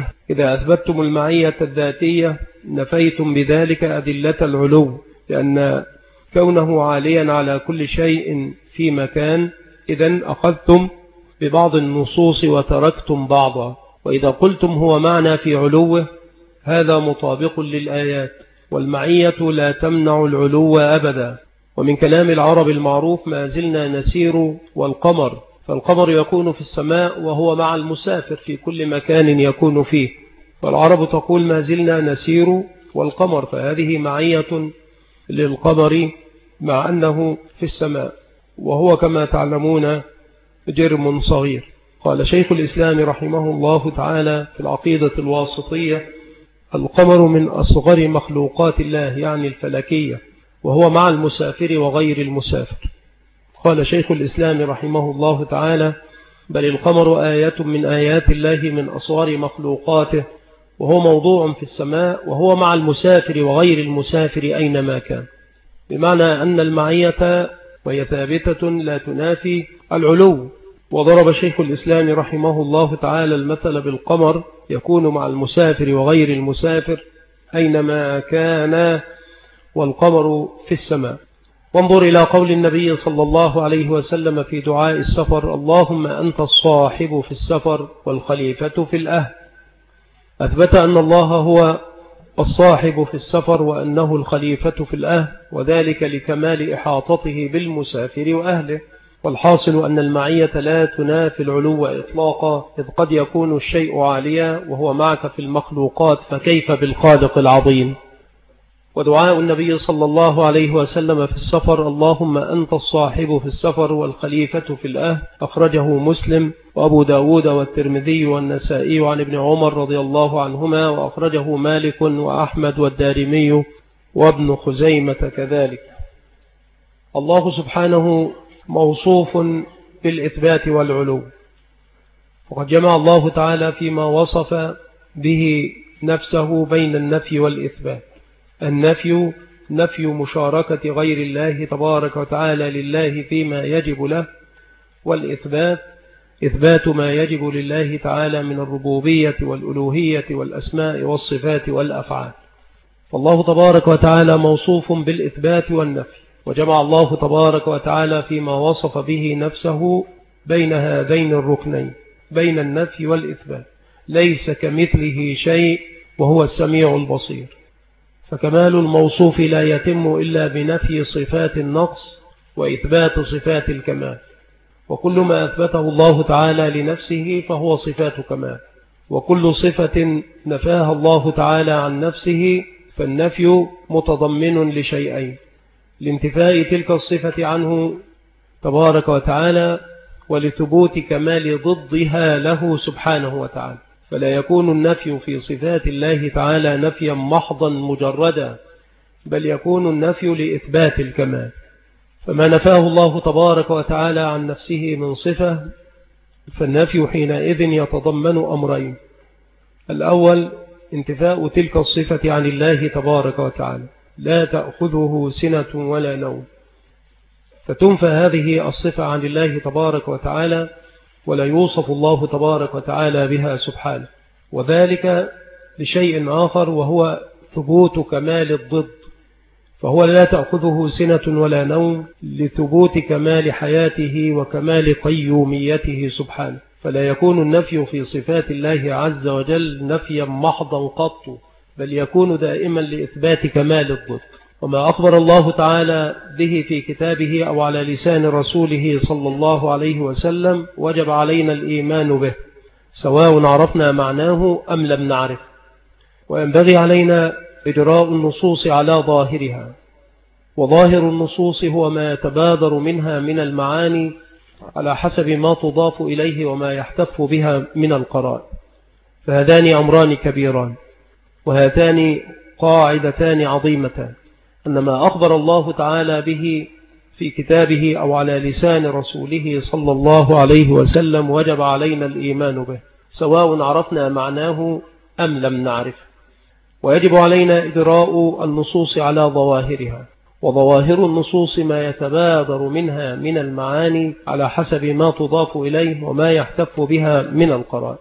المعية الذاتية نفيتم بذلك أدلة العلو، لأن كونه عاليا على كل شيء في مكان، إذن أخذتم ببعض النصوص وتركتم بعضا. وإذا قلتم هو معنى في علوه هذا مطابق للآيات، والمعية لا تمنع العلو أبدا. ومن كلام العرب المعروف ما زلنا نسير والقمر، فالقمر يكون في السماء وهو مع المسافر في كل مكان يكون فيه، فالعرب تقول ما زلنا نسير والقمر، فهذه معية للقمر مع أنه في السماء، وهو كما تعلمون جرم صغير. قال شيخ الإسلام رحمه الله تعالى في العقيدة الواسطية: القمر من أصغر مخلوقات الله، يعني الفلكية، وهو مع المسافر وغير المسافر. قال شيخ الإسلام رحمه الله تعالى: بل القمر آية من آيات الله من أصغر مخلوقاته، وهو موضوع في السماء، وهو مع المسافر وغير المسافر أينما كان. بمعنى أن المعية وهي ثابتة لا تنافي العلو. وضرب شيخ الإسلام رحمه الله تعالى المثل بالقمر يكون مع المسافر وغير المسافر أينما كان، والقمر في السماء. وانظر إلى قول النبي صلى الله عليه وسلم في دعاء السفر: اللهم أنت الصاحب في السفر والخليفة في الأهل. أثبت أن الله هو الصاحب في السفر وأنه الخليفة في الأهل، وذلك لكمال إحاطته بالمسافر وأهله. والحاصل أن المعية لا تنافي العلو إطلاقا، إذ قد يكون الشيء عاليا وهو معك في المخلوقات، فكيف بالخالق العظيم. ودعاء النبي صلى الله عليه وسلم في السفر: اللهم أنت الصاحب في السفر والخليفة في الأهل، أخرجه مسلم وأبو داود والترمذي والنسائي عن ابن عمر رضي الله عنهما، وأخرجه مالك وأحمد والدارمي وابن خزيمة كذلك. الله سبحانه موصوف بالإثبات والعلو، وقد جمع الله تعالى فيما وصف به نفسه بين النفي والإثبات. النفي نفي مشاركة غير الله تبارك وتعالى لله فيما يجب له، والإثبات إثبات ما يجب لله تعالى من الربوبية والألوهية والأسماء والصفات والأفعال. فالله تبارك وتعالى موصوف بالإثبات والنفي، وجمع الله تبارك وتعالى فيما وصف به نفسه بين هذين الركنين، بين النفي والإثبات. ليس كمثله شيء وهو السميع البصير. فكمال الموصوف لا يتم إلا بنفي صفات النقص وإثبات صفات الكمال، وكل ما أثبته الله تعالى لنفسه فهو صفات كمال، وكل صفة نفاها الله تعالى عن نفسه فالنفي متضمن لشيئين: لانتفاء تلك الصفة عنه تبارك وتعالى، ولثبوت كمال ضدها له سبحانه وتعالى. فلا يكون النفي في صفات الله تعالى نفيا محضا مجردا، بل يكون النفي لإثبات الكمال. فما نفاه الله تبارك وتعالى عن نفسه من صفة فالنفي حينئذ يتضمن أمرين: الأول انتفاء تلك الصفة عن الله تبارك وتعالى، لا تأخذه سنة ولا نوم، فتنفى هذه الصفة عن الله تبارك وتعالى، ولا يوصف الله تبارك وتعالى بها سبحانه. وذلك لشيء آخر، وهو ثبوت كمال الضد، فهو لا تأخذه سنة ولا نوم لثبوت كمال حياته وكمال قيوميته سبحانه. فلا يكون النفي في صفات الله عز وجل نفيا محضا قط، بل يكون دائما لإثبات كمال الضد. وما أخبر الله تعالى به في كتابه أو على لسان رسوله صلى الله عليه وسلم وجب علينا الإيمان به، سواء عرفنا معناه أم لم نعرف. وينبغي علينا إجراء النصوص على ظاهرها، وظاهر النصوص هو ما يتبادر منها من المعاني على حسب ما تضاف إليه وما يحتف بها من القرائن. فهذان أمران كبيران، وهاتان قاعدتان عظيمتان: أن ما أخبر الله تعالى به في كتابه أو على لسان رسوله صلى الله عليه وسلم وجب علينا الإيمان به، سواء عرفنا معناه أم لم نعرف. ويجب علينا إجراء النصوص على ظواهرها، وظواهر النصوص ما يتبادر منها من المعاني على حسب ما تضاف إليه وما يحتف بها من القرائن.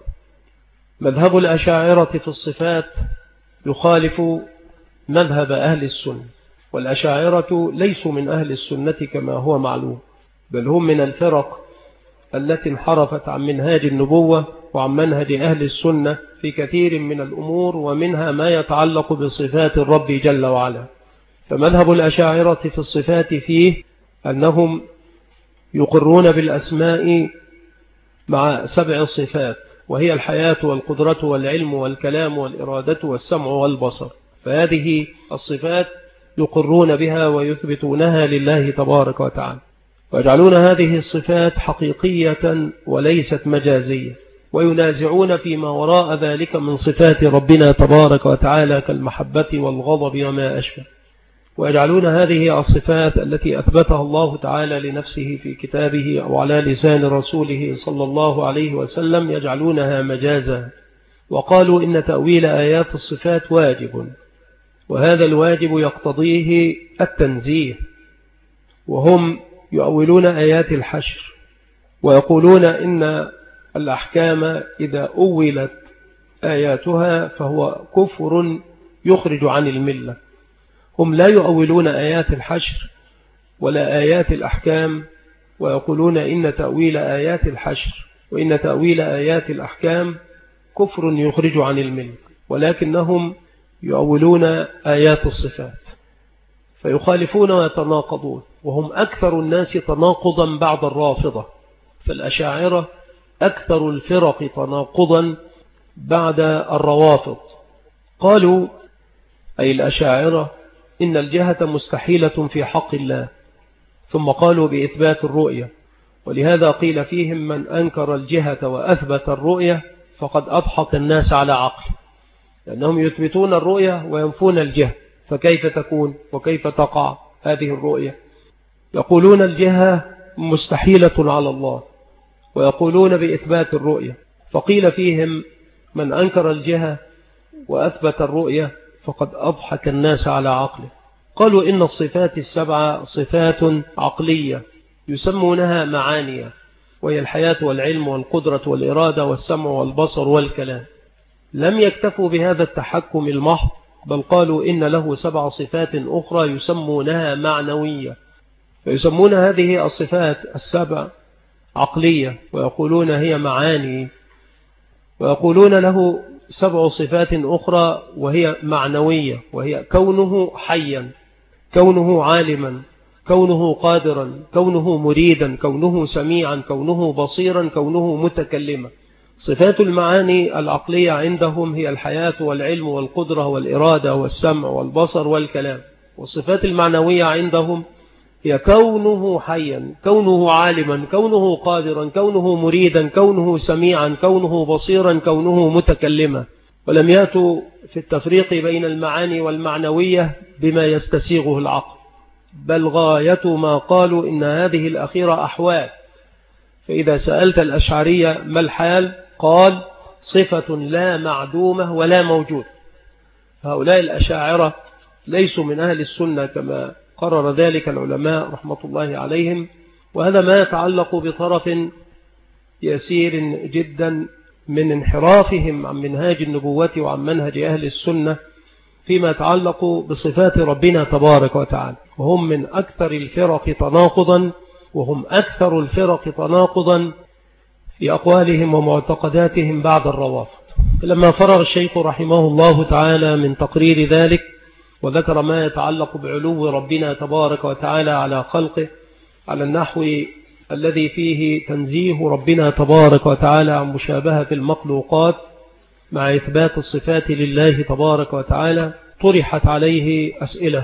مذهب الأشاعرة في الصفات يخالف مذهب أهل السنة، والأشاعرة ليسوا من أهل السنة كما هو معلوم، بل هم من الفرق التي انحرفت عن منهاج النبوة وعن منهج أهل السنة في كثير من الأمور، ومنها ما يتعلق بصفات الرب جل وعلا. فمذهب الأشاعرة في الصفات فيه أنهم يقرون بالأسماء مع 7 صفات، وهي الحياة والقدرة والعلم والكلام والإرادة والسمع والبصر. فهذه الصفات يقرون بها ويثبتونها لله تبارك وتعالى، ويجعلون هذه الصفات حقيقية وليست مجازية، وينازعون فيما وراء ذلك من صفات ربنا تبارك وتعالى كالمحبة والغضب وما أشبه، ويجعلون هذه الصفات التي أثبتها الله تعالى لنفسه في كتابه أو على لسان رسوله صلى الله عليه وسلم يجعلونها مجازا، وقالوا إن تأويل آيات الصفات واجب، وهذا الواجب يقتضيه التنزيه. وهم يؤولون آيات الحشر ويقولون إن الأحكام إذا أولت آياتها فهو كفر يخرج عن الملة. هم لا يؤولون آيات الحشر ولا آيات الأحكام، ويقولون إن تأويل آيات الحشر وإن تأويل آيات الأحكام كفر يخرج عن الملة، ولكنهم يؤولون آيات الصفات فيخالفون ويتناقضون، وهم أكثر الناس تناقضا بعد الرافضة. فالأشاعرة أكثر الفرق تناقضا بعد الروافض. قالوا أي الأشاعرة إن الجهة مستحيلة في حق الله، ثم قالوا بإثبات الرؤية، ولهذا قيل فيهم من أنكر الجهة وأثبت الرؤية فقد أضحك الناس على عقل، لأنهم يثبتون الرؤية وينفون الجهة، فكيف تكون وكيف تقع هذه الرؤية؟ يقولون الجهة مستحيلة على الله ويقولون بإثبات الرؤية، فقيل فيهم من أنكر الجهة وأثبت الرؤية فقد أضحك الناس على عقله. قالوا إن الصفات 7 صفات عقلية يسمونها معانية، وهي الحياة والعلم والقدرة والإرادة والسمع والبصر والكلام. لم يكتفوا بهذا التحكم المحض، بل قالوا إن له 7 صفات أخرى يسمونها معنوية، فيسمون هذه الصفات 7 عقلية ويقولون هي معاني، ويقولون له 7 صفات أخرى وهي معنوية، وهي كونه حيا، كونه عالما، كونه قادرا، كونه مريدا، كونه سميعا، كونه بصيرا، كونه متكلما. صفات المعاني العقلية عندهم هي الحياة والعلم والقدرة والإرادة والسمع والبصر والكلام، والصفات المعنوية عندهم هي كونه حيا، كونه عالما، كونه قادرا، كونه مريدا، كونه سميعا، كونه بصيرا، كونه متكلما. ولم يأتوا في التفريق بين المعاني والمعنوية بما يستسيغه العقل، بل غاية ما قالوا إن هذه الأخيرة أحوال. فإذا سألت الأشعرية ما الحال؟ قال صفة لا معدومة ولا موجود. هؤلاء الأشاعرة ليسوا من أهل السنة كما قرر ذلك العلماء رحمة الله عليهم، وهذا ما يتعلق بطرف يسير جدا من انحرافهم عن منهاج النبوة وعن منهج أهل السنة فيما يتعلق بصفات ربنا تبارك وتعالى، وهم من أكثر الفرق تناقضا، وهم أكثر الفرق تناقضا في أقوالهم ومعتقداتهم بعد الروافض. لما فرغ الشيخ رحمه الله تعالى من تقرير ذلك وذكر ما يتعلق بعلو ربنا تبارك وتعالى على خلقه على النحو الذي فيه تنزيه ربنا تبارك وتعالى عن مشابهة المخلوقات مع إثبات الصفات لله تبارك وتعالى، طرحت عليه أسئلة،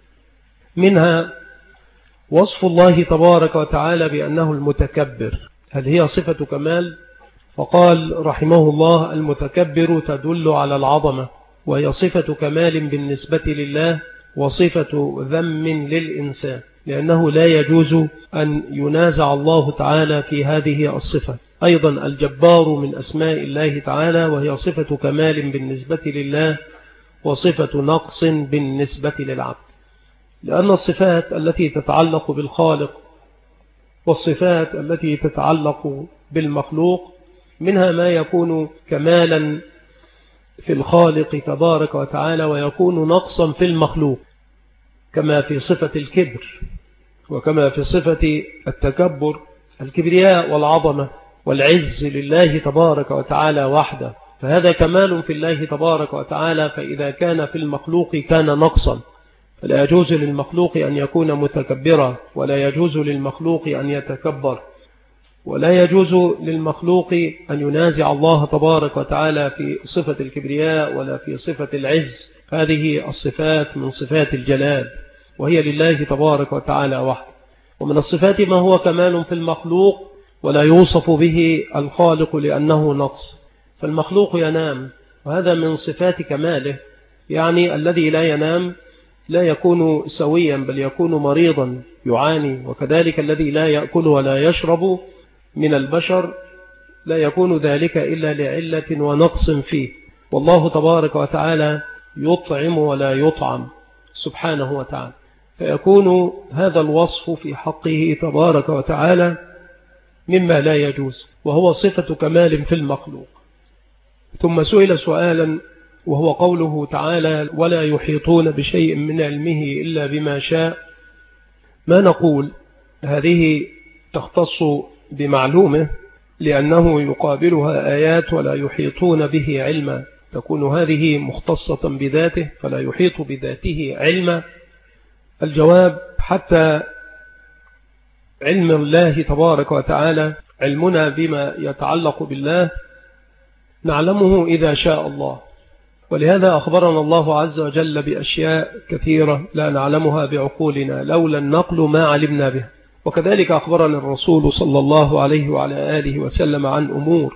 منها وصف الله تبارك وتعالى بأنه المتكبر، هل هي صفة كمال؟ فقال رحمه الله المتكبر تدل على العظمة، وهي صفة كمال بالنسبة لله وصفة ذم للإنسان، لأنه لا يجوز أن ينازع الله تعالى في هذه الصفة. أيضا الجبار من أسماء الله تعالى، وهي صفة كمال بالنسبة لله وصفة نقص بالنسبة للعبد، لأن الصفات التي تتعلق بالخالق والصفات التي تتعلق بالمخلوق منها ما يكون كمالا في الخالق تبارك وتعالى ويكون نقصا في المخلوق. كما في صفة الكبر وكما في صفة التكبر. الكبرياء والعظمة والعز لله تبارك وتعالى وحده، فهذا كمال في الله تبارك وتعالى. فإذا كان في المخلوق كان نقصا، فلا يجوز للمخلوق أن يكون متكبرا، ولا يجوز للمخلوق أن يتكبر، ولا يجوز للمخلوق أن ينازع الله تبارك وتعالى في صفة الكبرياء ولا في صفة العز. هذه الصفات من صفات الجلال، وهي لله تبارك وتعالى وحده. ومن الصفات ما هو كمال في المخلوق ولا يوصف به الخالق لأنه نقص. فالمخلوق ينام، وهذا من صفات كماله، يعني الذي لا ينام لا يكون سويا بل يكون مريضا يعاني. وكذلك الذي لا يأكل ولا يشرب من البشر لا يكون ذلك إلا لعلة ونقص فيه. والله تبارك وتعالى يطعم ولا يطعم سبحانه وتعالى، فيكون هذا الوصف في حقه تبارك وتعالى مما لا يجوز، وهو صفة كمال في المخلوق. ثم سئل سؤالا، وهو قوله تعالى ولا يحيطون بشيء من علمه إلا بما شاء. ما نقول هذه تختص بمعلومه، لأنه يقابلها آيات ولا يحيطون به علما، تكون هذه مختصة بذاته فلا يحيط بذاته علما. الجواب حتى علم الله تبارك وتعالى، علمنا بما يتعلق بالله نعلمه إذا شاء الله، ولهذا أخبرنا الله عز وجل بأشياء كثيرة لا نعلمها بعقولنا، لولا النقل ما علمنا به. وكذلك أخبرنا الرسول صلى الله عليه وعلى آله وسلم عن أمور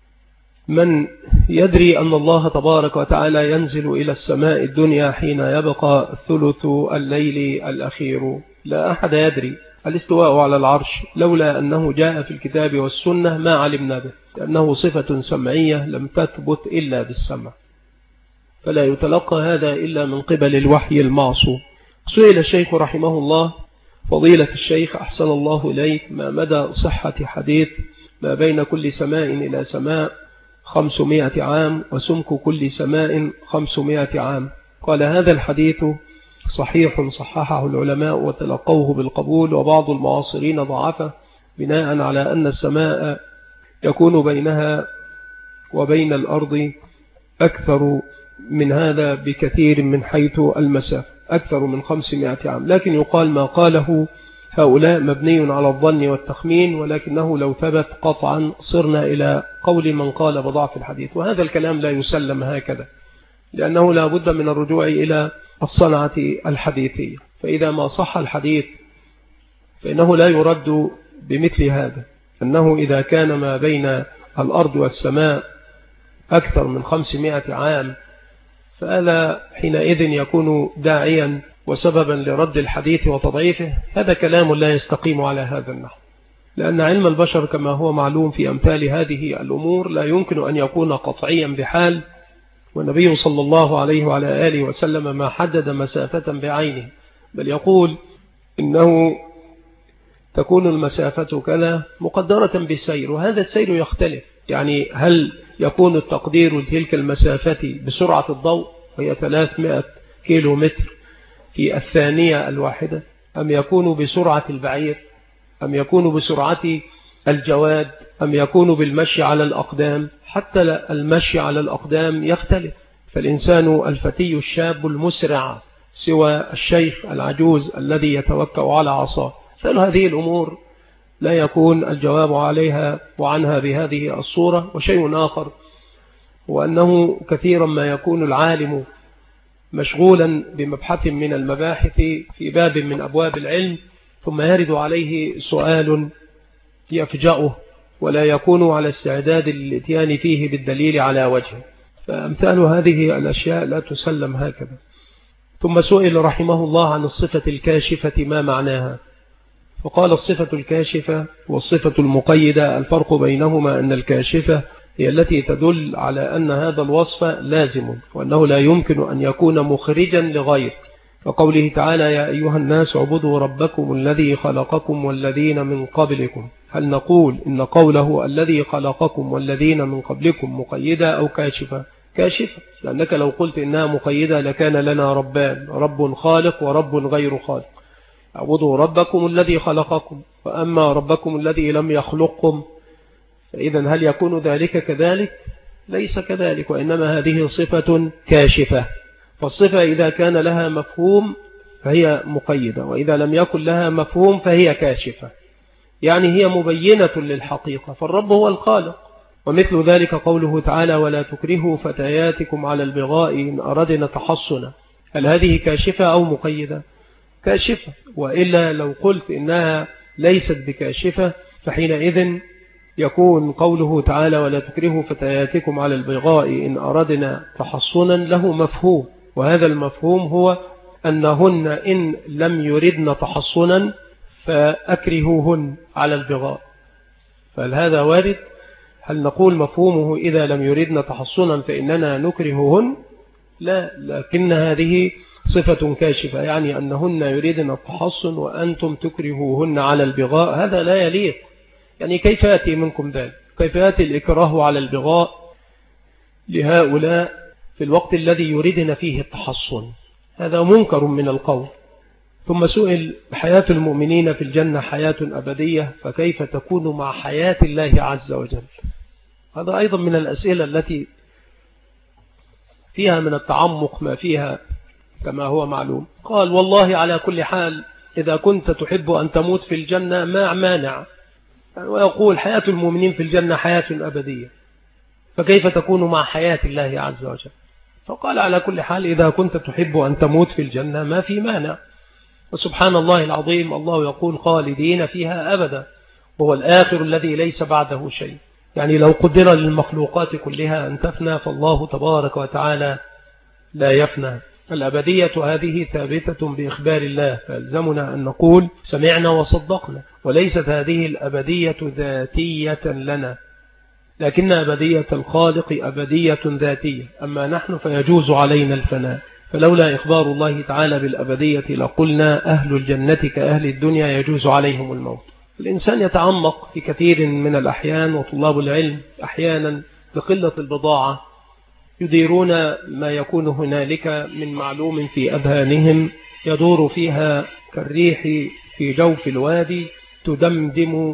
من يدري أن الله تبارك وتعالى ينزل إلى السماء الدنيا حين يبقى ثلث الليل الأخير. لا أحد يدري الاستواء على العرش، لولا أنه جاء في الكتاب والسنة ما علمنا به، لأنه صفة سمعية لم تثبت إلا بالسمع، فلا يتلقى هذا إلا من قبل الوحي المعصوم. سئل الشيخ رحمه الله فضيلة الشيخ أحسن الله إليك ما مدى صحة حديث ما بين كل سماء إلى سماء 500 عام وسمك كل سماء 500 عام؟ قال هذا الحديث صحيح صححه العلماء وتلقوه بالقبول، وبعض المعاصرين ضعفه بناء على أن السماء يكون بينها وبين الأرض أكثر من هذا بكثير من حيث المسافة، أكثر من 500 عام. لكن يقال ما قاله هؤلاء مبني على الظن والتخمين، ولكنه لو ثبت قطعا صرنا إلى قول من قال بضعف الحديث، وهذا الكلام لا يسلم هكذا، لأنه لا بد من الرجوع إلى الصنعة الحديثية. فإذا ما صح الحديث فإنه لا يرد بمثل هذا، أنه إذا كان ما بين الأرض والسماء أكثر من 500 عام فهذا حينئذ يكون داعيا وسببا لرد الحديث وتضعيفه. هذا كلام لا يستقيم على هذا النحو، لأن علم البشر كما هو معلوم في أمثال هذه الأمور لا يمكن أن يكون قطعيا بحال، والنبي صلى الله عليه وعلى آله وسلم ما حدد مسافة بعينه، بل يقول إنه تكون المسافة كذا مقدرة بالسير، وهذا السير يختلف. يعني هل يكون التقدير لتلك المسافة بسرعة الضوء وهي 300 كيلو متر في الثانية الواحدة، أم يكون بسرعة البعير، أم يكون بسرعة الجواد، أم يكون بالمشي على الأقدام؟ حتى المشي على الأقدام يختلف، فالإنسان الفتي الشاب المسرع سوى الشيخ العجوز الذي يتوكأ على عصاه. سأل هذه الأمور لا يكون الجواب عليها وعنها بهذه الصورة. وشيء آخر وأنه كثيرا ما يكون العالم مشغولا بمبحث من المباحث في باب من أبواب العلم، ثم يرد عليه سؤال يفجأه ولا يكون على استعداد للإتيان فيه بالدليل على وجهه، فأمثال هذه الأشياء لا تسلم هكذا. ثم سئل رحمه الله عن الصفة الكاشفة ما معناها، فقال الصفة الكاشفة والصفة المقيدة الفرق بينهما أن الكاشفة هي التي تدل على أن هذا الوصف لازم، وأنه لا يمكن أن يكون مخرجا لغير، فقوله تعالى يا أيها الناس اعبدوا ربكم الذي خلقكم والذين من قبلكم. هل نقول إن قوله الذي خلقكم والذين من قبلكم مقيدة أو كاشفة؟ كاشفة، لأنك لو قلت إنها مقيدة لكان لنا ربان، رب خالق ورب غير خالق. اعبدوا ربكم الذي خلقكم، وأما ربكم الذي لم يخلقكم، فإذا هل يكون ذلك كذلك؟ ليس كذلك، وإنما هذه صفة كاشفة. فالصفة إذا كان لها مفهوم فهي مقيدة، وإذا لم يكن لها مفهوم فهي كاشفة، يعني هي مبينة للحقيقة. فالرب هو الخالق. ومثل ذلك قوله تعالى: ولا تكرهوا فتياتكم على البغاء إن أردنا تحصنا. هل هذه كاشفة أو مقيدة؟ كاشفة. وإلا لو قلت إنها ليست بكاشفة فحينئذ يكون قوله تعالى: ولا تكرهوا فتياتكم على البغاء إن أردنا تحصنا له مفهوم، وهذا المفهوم هو أنهن إن لم يردن تحصنا فأكرهوهن على البغاء. فهل هذا وارد؟ هل نقول مفهومه إذا لم يردن تحصنا فإننا نكرههن؟ لا، لكن هذه صفة كاشفة، يعني أنهن يريدن التحصن وأنتم تكرهوهن على البغاء. هذا لا يليق. يعني كيف يأتي منكم ذلك؟ كيف يأتي الإكراه على البغاء لهؤلاء في الوقت الذي يريدن فيه التحصن؟ هذا منكر من القول. ثم سئل: حياة المؤمنين في الجنة حياة أبدية، فكيف تكون مع حياة الله عز وجل؟ هذا أيضا من الأسئلة التي فيها من التعمق ما فيها كما هو معلوم. قال: والله على كل حال إذا كنت تحب أن تموت في الجنة ما مانع. ويقول: حياة المؤمنين في الجنة حياة أبدية، فكيف تكون مع حياة الله عز وجل؟ فقال: على كل حال إذا كنت تحب أن تموت في الجنة ما في مانع. وسبحان الله العظيم، الله يقول: خالدين فيها أبدا، وهو الآخر الذي ليس بعده شيء. يعني لو قدر للمخلوقات كلها أن تفنى فالله تبارك وتعالى لا يفنى. الأبدية هذه ثابتة بإخبار الله، فالزمنا أن نقول سمعنا وصدقنا. وليست هذه الأبدية ذاتية لنا، لكن أبدية الخالق أبدية ذاتية. أما نحن فيجوز علينا الفناء. فلولا إخبار الله تعالى بالأبدية لقلنا أهل الجنة كأهل الدنيا يجوز عليهم الموت. الإنسان يتعمق في كثير من الأحيان، وطلاب العلم أحيانا لقلة البضاعة يديرون ما يكون هنالك من معلوم في أذهانهم يدور فيها كالريح في جوف الوادي تدمدم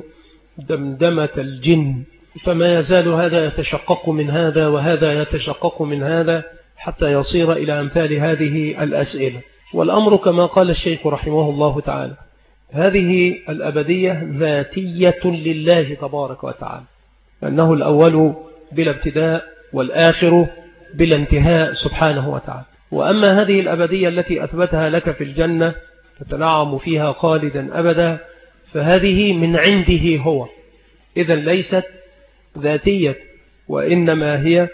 دمدمة الجن، فما يزال هذا يتشقق من هذا وهذا يتشقق من هذا حتى يصير إلى أمثال هذه الأسئلة. والأمر كما قال الشيخ رحمه الله تعالى: هذه الأبدية ذاتية لله تبارك وتعالى، لأنه الأول بلا ابتداء والآخر بلا انتهاء سبحانه وتعالى. وأما هذه الأبدية التي أثبتها لك في الجنة تتنعم فيها خالدا أبدا، فهذه من عنده هو، إذا ليست ذاتية، وإنما هي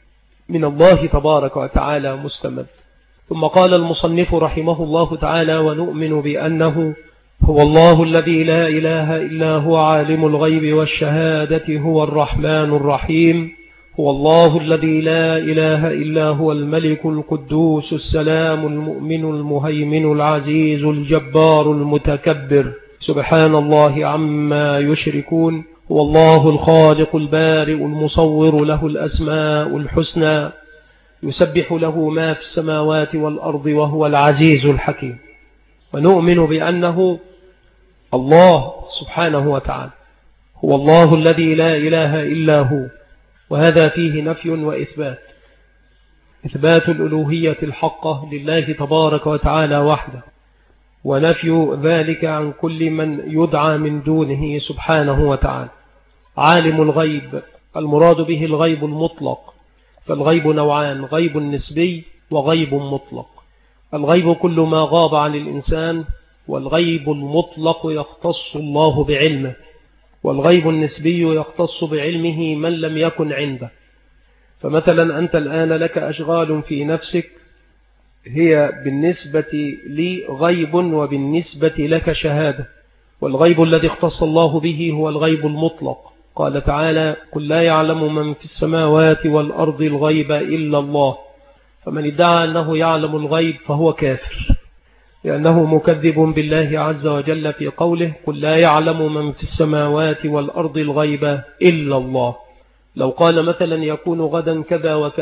من الله تبارك وتعالى مستمد. ثم قال المصنف رحمه الله تعالى: ونؤمن بأنه هو الله الذي لا إله إلا هو عالم الغيب والشهادة هو الرحمن الرحيم، هو الله الذي لا إله إلا هو الملك القدوس السلام المؤمن المهيمن العزيز الجبار المتكبر، سبحان الله عما يشركون. هو الله الخالق البارئ المصور، له الأسماء الحسنى، يسبح له ما في السماوات والأرض وهو العزيز الحكيم. ونؤمن بأنه الله سبحانه وتعالى هو الله الذي لا إله إلا هو، وهذا فيه نفي وإثبات. إثبات الألوهية الحقة لله تبارك وتعالى وحده، ونفي ذلك عن كل من يدعى من دونه سبحانه وتعالى. عالم الغيب، المراد به الغيب المطلق، فالغيب نوعان: غيب نسبي وغيب مطلق. الغيب كل ما غاب عن الإنسان، والغيب المطلق يختص الله بعلمه، والغيب النسبي يختص بعلمه من لم يكن عنده. فمثلا أنت الآن لك أشغال في نفسك هي بالنسبة لي غيب وبالنسبة لك شهادة، والغيب الذي اختص الله به هو الغيب المطلق. قال تعالى: قل لا يعلم من في السماوات والأرض الغيب إلا الله. فمن ادعى أنه يعلم الغيب فهو كافر، لأنه مكذب بالله عز وجل في قوله: قل لا يعلم من في السماوات والأرض الغيب إلا الله. لو قال مثلا يكون غدا كذا وكذا،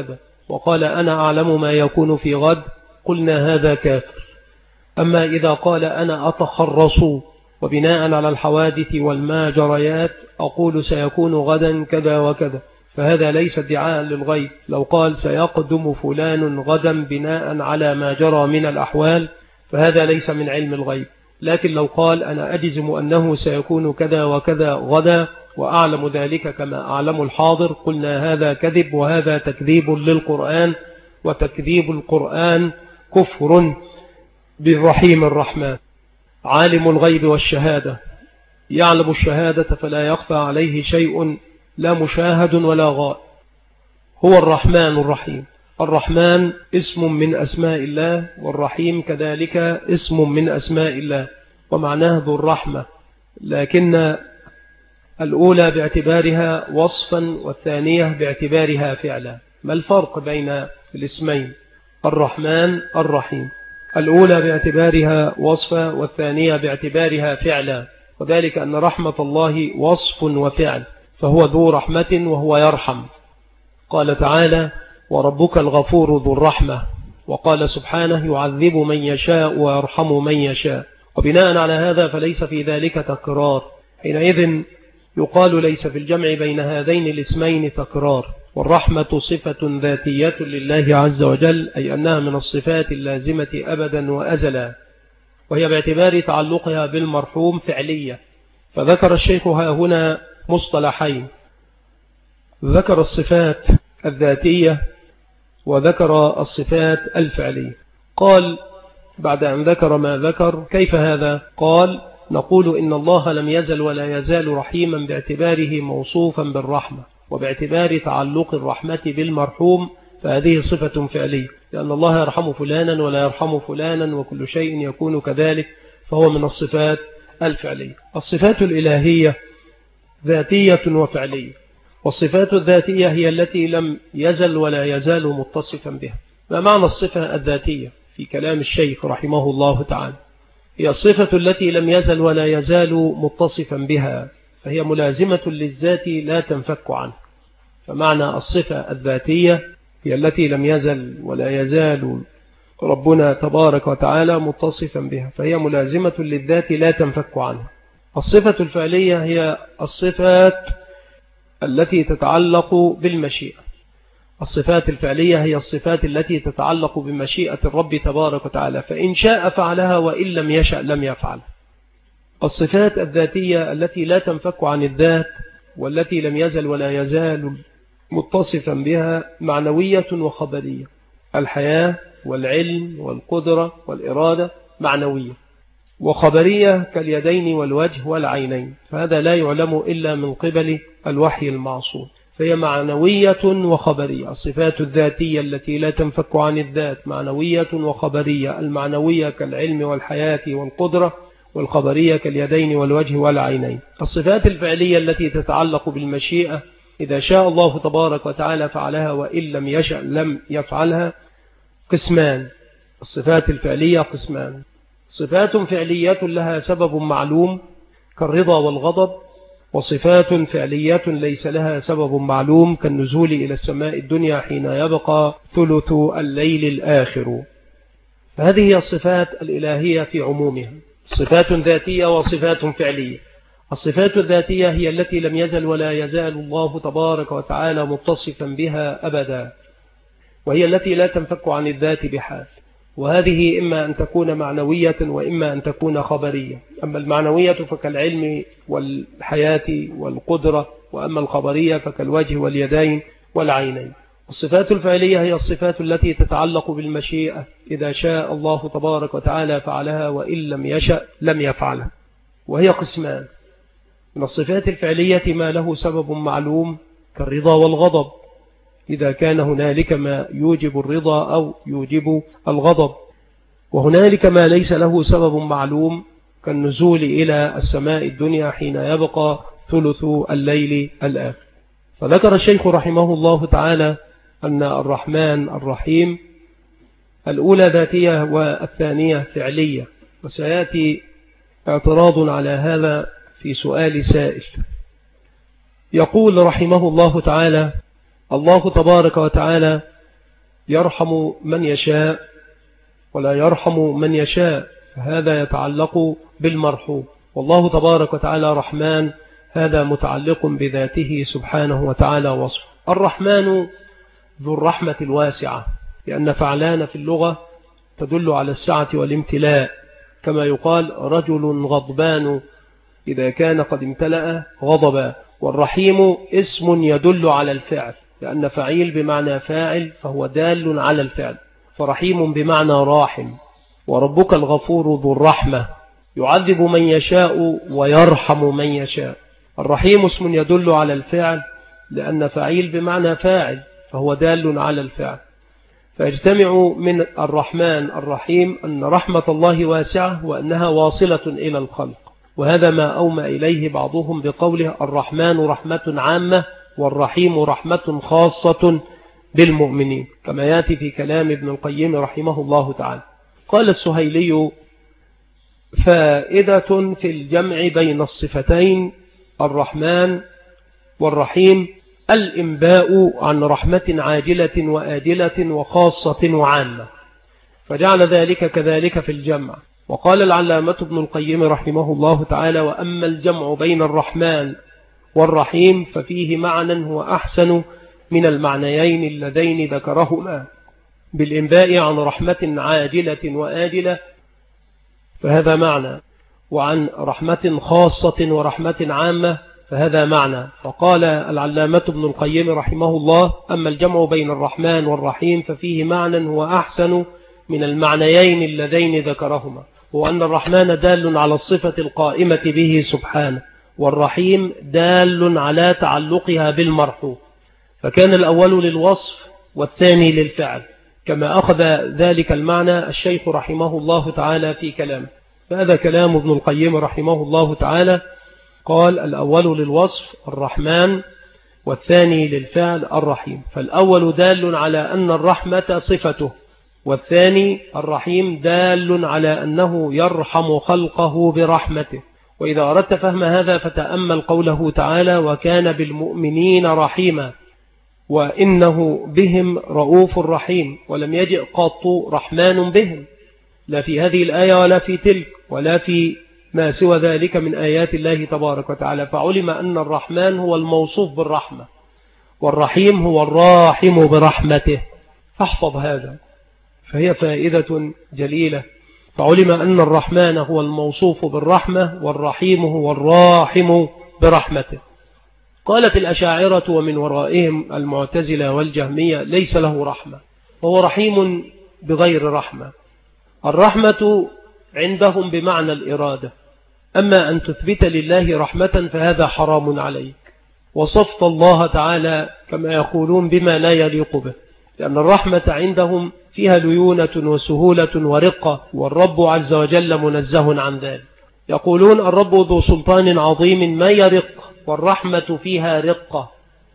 وقال أنا أعلم ما يكون في غد قلنا هذا كافر. أما إذا قال أنا أتخرص وبناء على الحوادث والماجريات أقول سيكون غدا كذا وكذا، فهذا ليس ادعاء للغيب. لو قال سيقدم فلان غدا بناء على ما جرى من الأحوال فهذا ليس من علم الغيب. لكن لو قال أنا أجزم أنه سيكون كذا وكذا غدا وأعلم ذلك كما أعلم الحاضر قلنا هذا كذب، وهذا تكذيب للقرآن، وتكذيب القرآن كفر بالرحيم الرحمن. عالم الغيب والشهادة يعلم الشهادة فلا يخفى عليه شيء لا مشاهد ولا غائب، هو الرحمن الرحيم. الرحمن اسم من أسماء الله، والرحيم كذلك اسم من أسماء الله، ومعناه ذو الرحمة، لكن الأولى باعتبارها وصفا والثانية باعتبارها فعلا. ما الفرق بين الاسمين الرحمن الرحيم؟ الأولى باعتبارها وصفا والثانية باعتبارها فعلا، وذلك أن رحمة الله وصف وفعل، فهو ذو رحمة وهو يرحم. قال تعالى وربك الغفور ذو الرحمة، وقال سبحانه يعذب من يشاء ويرحم من يشاء. وبناء على هذا فليس في ذلك تكرار، حينئذ يقال ليس في الجمع بين هذين الاسمين تكرار. والرحمة صفة ذاتية لله عز وجل، أي أنها من الصفات اللازمة أبدا وأزلا، وهي باعتبار تعلقها بالمرحوم فعلية. فذكر الشيخ هنا مصطلحين، ذكر الصفات الذاتية وذكر الصفات الفعلية. قال بعد أن ذكر ما ذكر كيف هذا؟ قال نقول إن الله لم يزل ولا يزال رحيما باعتباره موصوفا بالرحمة، وباعتبار تعلق الرحمة بالمرحوم فهذه صفة فعلية، لأن الله يرحم فلانا ولا يرحم فلانا وكل شيء يكون كذلك، فهو من الصفات الفعلية. الصفات الإلهية ذاتية وفعلية، والصفات الذاتية هي التي لم يزل ولا يزال متصفا بها. ما معنى الصفة الذاتية في كلام الشيخ رحمه الله تعالى؟ هي الصفة التي لم يزل ولا يزال متصفا بها، فهي ملازمة للذات لا تنفك عنه. فمعنى الصفة الذاتية هي التي لم يزل ولا يزال ربنا تبارك وتعالى متصفا بها، فهي ملازمة للذات لا تنفك عنها. الصفة الفعلية هي الصفات التي تتعلق بالمشيئة. الصفات الفعلية هي الصفات التي تتعلق بمشيئة الرب تبارك وتعالى، فإن شاء فعلها وإن لم يشأ لم يفعل. الصفات الذاتية التي لا تنفك عن الذات والتي لم يزل ولا يزال متصفا بها معنوية وخبرية. الحياة والعلم والقدرة والإرادة معنوية، وخبرية كاليدين والوجه والعينين، فهذا لا يعلم إلا من قبل الوحي المعصوم، فهي معنوية وخبرية. الصفات الذاتية التي لا تنفك عن الذات معنوية وخبرية، المعنوية كالعلم والحياة والقدرة، والخبرية كاليدين والوجه والعينين. الصفات الفعلية التي تتعلق بالمشيئة، إذا شاء الله تبارك وتعالى فعلها وإن لم يشأ لم يفعلها، قسمان. الصفات الفعلية قسمان: صفات فعلية لها سبب معلوم كالرضا والغضب، وصفات فعلية ليس لها سبب معلوم كالنزول إلى السماء الدنيا حين يبقى ثلث الليل الآخر. فهذه هي الصفات الإلهية في عمومها، صفات ذاتية وصفات فعلية. الصفات الذاتية هي التي لم يزل ولا يزال الله تبارك وتعالى متصفا بها أبدا، وهي التي لا تنفك عن الذات بحال، وهذه إما أن تكون معنوية وإما أن تكون خبرية. أما المعنوية فكالعلم والحياة والقدرة، وأما الخبرية فكالوجه واليدين والعينين. الصفات الفعلية هي الصفات التي تتعلق بالمشيئة، إذا شاء الله تبارك وتعالى فعلها وإن لم يشأ لم يفعلها، وهي قسمان. من الصفات الفعلية ما له سبب معلوم كالرضا والغضب، إذا كان هنالك ما يوجب الرضا أو يوجب الغضب، وهنالك ما ليس له سبب معلوم كالنزول إلى السماء الدنيا حين يبقى ثلث الليل الآخر. فذكر الشيخ رحمه الله تعالى أن الرحمن الرحيم الأولى ذاتية والثانية فعلية، وسيأتي اعتراض على هذا في سؤال سائل. يقول رحمه الله تعالى: الله تبارك وتعالى يرحم من يشاء ولا يرحم من يشاء، فهذا يتعلق بالمرحوم، والله تبارك وتعالى رحمن، هذا متعلق بذاته سبحانه وتعالى وصفه. الرحمن ذو الرحمة الواسعة، لأن فعلان في اللغة تدل على السعة والامتلاء، كما يقال رجل غضبان إذا كان قد امتلأ غضبا. والرحيم اسم يدل على الفعل، لأن فعيل بمعنى فاعل فهو دال على الفعل، فرحيم بمعنى راحم. وربك الغفور ذو الرحمة يعذب من يشاء ويرحم من يشاء. الرحيم اسم يدل على الفعل، لأن فعيل بمعنى فاعل فهو دال على الفعل. فيجتمع من الرحمن الرحيم أن رحمة الله واسعة وأنها واصلة إلى الخلق، وهذا ما أومى إليه بعضهم بقوله الرحمن رحمة عامة والرحيم رحمة خاصة بالمؤمنين، كما يأتي في كلام ابن القيم رحمه الله تعالى. قال السهيلي فائدة في الجمع بين الصفتين الرحمن والرحيم الإنباء عن رحمة عاجلة وآجلة وخاصة وعامة، فجعل ذلك كذلك في الجمع. وقال العلامة ابن القيم رحمه الله تعالى وأما الجمع بين الرحمن والرحيم ففيه معنى هو أحسن من المعنيين اللذين ذكرهما بالإنباء عن رحمة عاجلة وآجلة، فهذا معنى، وعن رحمة خاصة ورحمة عامة فهذا معنى. فقال العلامة ابن القيم رحمه الله أما الجمع بين الرحمن والرحيم ففيه معنى هو أحسن من المعنيين اللذين ذكرهما، وأن الرحمن دال على الصفة القائمة به سبحانه، والرحيم دال على تعلقها بالمرحوم، فكان الأول للوصف والثاني للفعل، كما أخذ ذلك المعنى الشيخ رحمه الله تعالى في كلامه. فهذا كلام ابن القيم رحمه الله تعالى، قال الأول للوصف الرحمن والثاني للفعل الرحيم، فالأول دال على أن الرحمة صفته، والثاني الرحيم دال على أنه يرحم خلقه برحمته. وإذا أردت فهم هذا فتأمل قوله تعالى وكان بالمؤمنين رحيما، وإنه بهم رؤوف رحيم، ولم يجئ قط رحمن بهم، لا في هذه الآية ولا في تلك ولا في ما سوى ذلك من آيات الله تبارك وتعالى. فعلم أن الرحمن هو الموصوف بالرحمة، والرحيم هو الراحم برحمته، فاحفظ هذا، فهي فائدة جليلة. فعلم أن الرحمن هو الموصوف بالرحمة، والرحيم هو الراحم برحمته. قالت الأشاعرة ومن ورائهم المعتزلة والجهمية ليس له رحمة، وهو رحيم بغير رحمة. الرحمة عندهم بمعنى الإرادة، أما أن تثبت لله رحمة فهذا حرام عليك، وصفت الله تعالى كما يقولون بما لا يليق به، لأن الرحمة عندهم فيها ليونة وسهولة ورقة، والرب عز وجل منزه عن ذلك. يقولون الرب ذو سلطان عظيم ما يرق، والرحمة فيها رقة.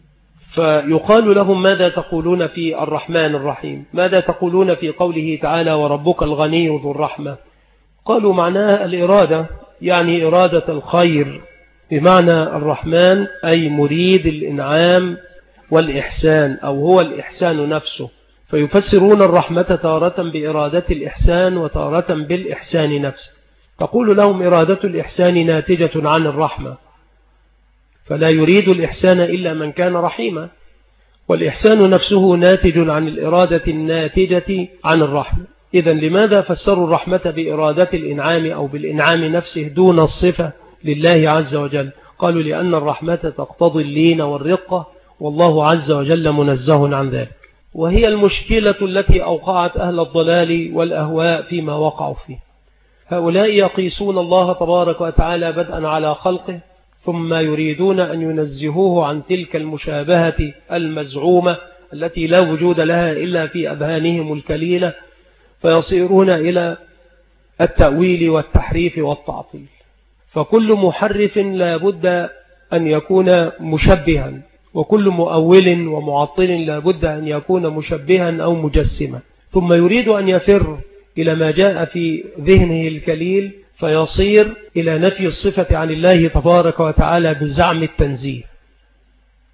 فيقال لهم ماذا تقولون في الرحمن الرحيم؟ ماذا تقولون في قوله تعالى وربك الغني ذو الرحمة؟ قالوا معناها الإرادة، يعني إرادة الخير، بمعنى الرحمن أي مريد الإنعام والإحسان، أو هو الإحسان نفسه. فيفسرون الرحمة تارة بإرادة الإحسان وتارة بالإحسان نفسه. تقول لهم إرادة الإحسان ناتجة عن الرحمة، فلا يريد الإحسان إلا من كان رحيما، والإحسان نفسه ناتج عن الإرادة الناتجة عن الرحمة. إذن لماذا فسروا الرحمة بإرادة الإنعام أو بالإنعام نفسه دون الصفة لله عز وجل؟ قالوا لأن الرحمة تقتضي اللين والرقة، والله عز وجل منزه عن ذلك. وهي المشكلة التي أوقعت أهل الضلال والأهواء فيما وقعوا فيه. هؤلاء يقيسون الله تبارك وتعالى بدءا على خلقه، ثم يريدون أن ينزهوه عن تلك المشابهة المزعومة التي لا وجود لها إلا في أذهانهم الكليلة، فيصيرون إلى التأويل والتحريف والتعطيل. فكل محرف لا بد أن يكون مشبها، وكل مؤول ومعطل لا بد أن يكون مشبها أو مجسما، ثم يريد أن يفر إلى ما جاء في ذهنه الكليل، فيصير إلى نفي الصفة عن الله تبارك وتعالى بزعم التنزيه.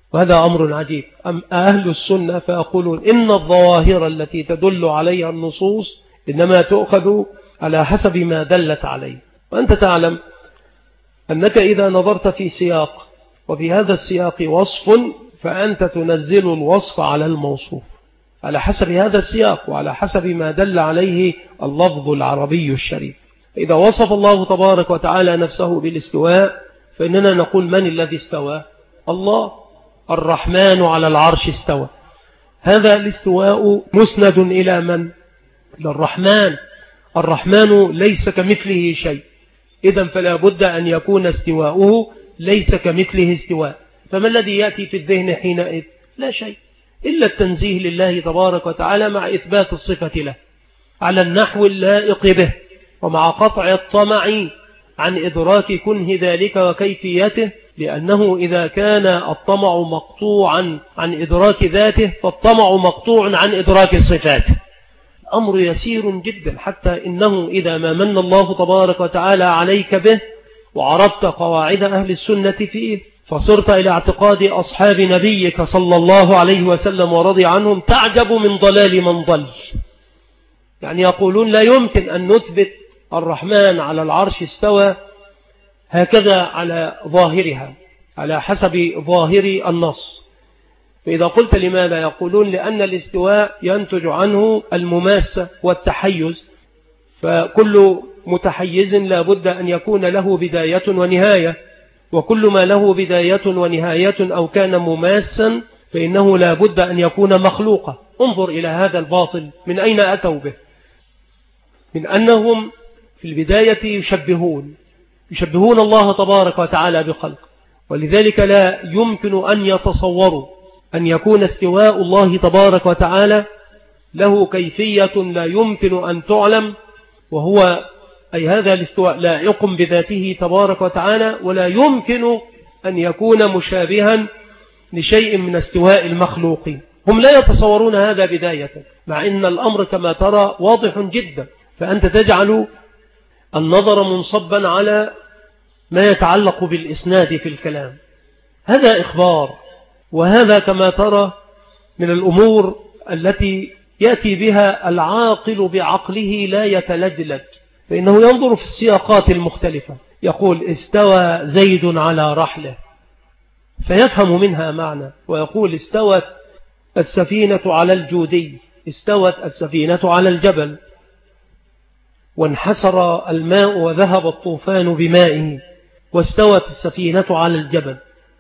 وهذا أمر عجيب. أهل السنة فيقولون إن الظواهر التي تدل عليها النصوص إنما تؤخذ على حسب ما دلت عليه. وأنت تعلم أنك إذا نظرت في سياق وفي هذا السياق وصف فأنت تنزل الوصف على الموصوف على حسب هذا السياق وعلى حسب ما دل عليه اللفظ العربي الشريف. إذا وصف الله تبارك وتعالى نفسه بالاستواء فإننا نقول من الذي استوى؟ الله. الرحمن على العرش استوى. هذا الاستواء مسند إلى من؟ إلى الرحمن. الرحمن ليس كمثله شيء، إذن فلا بد أن يكون استواؤه ليس كمثله استواء. فما الذي يأتي في الذهن حينئذ؟ لا شيء إلا التنزيه لله تبارك وتعالى مع إثبات الصفة له على النحو اللائق به، ومع قطع الطمع عن إدراك كنه ذلك وكيفيته، لأنه إذا كان الطمع مقطوعا عن إدراك ذاته فالطمع مقطوع عن إدراك صفاته. أمر يسير جدا، حتى إنه إذا ما من الله تبارك وتعالى عليك به وعرفت قواعد أهل السنة فيه فصرت إلى اعتقاد أصحاب نبيك صلى الله عليه وسلم ورضي عنهم تعجب من ضلال من ضل. يعني يقولون لا يمكن أن نثبت الرحمن على العرش استوى هكذا على ظاهرها على حسب ظاهر النص. فإذا قلت لماذا؟ يقولون لأن الاستواء ينتج عنه المماسة والتحيز، فكل متحيز لا بد أن يكون له بداية ونهاية، وكل ما له بداية ونهاية أو كان مماسا فإنه لا بد أن يكون مخلوقا. انظر إلى هذا الباطل من أين أتوا به؟ من أنهم في البداية يشبهون الله تبارك وتعالى بخلق، ولذلك لا يمكن أن يتصوروا أن يكون استواء الله تبارك وتعالى له كيفية لا يمكن أن تعلم، وهو أي هذا الاستواء لا يقم بذاته تبارك وتعالى، ولا يمكن أن يكون مشابها لشيء من استواء المخلوقين. هم لا يتصورون هذا بداية، مع أن الأمر كما ترى واضح جدا. فأنت تجعل النظر منصبا على ما يتعلق بالإسناد في الكلام، هذا إخبار، وهذا كما ترى من الأمور التي يأتي بها العاقل بعقله لا يتلجلج، فإنه ينظر في السياقات المختلفة. يقول استوى زيد على رحله فيفهم منها معنى، ويقول استوت السفينة على الجودي، استوت السفينة على الجبل، وانحسر الماء وذهب الطوفان بمائه، واستوت السفينة على الجبل.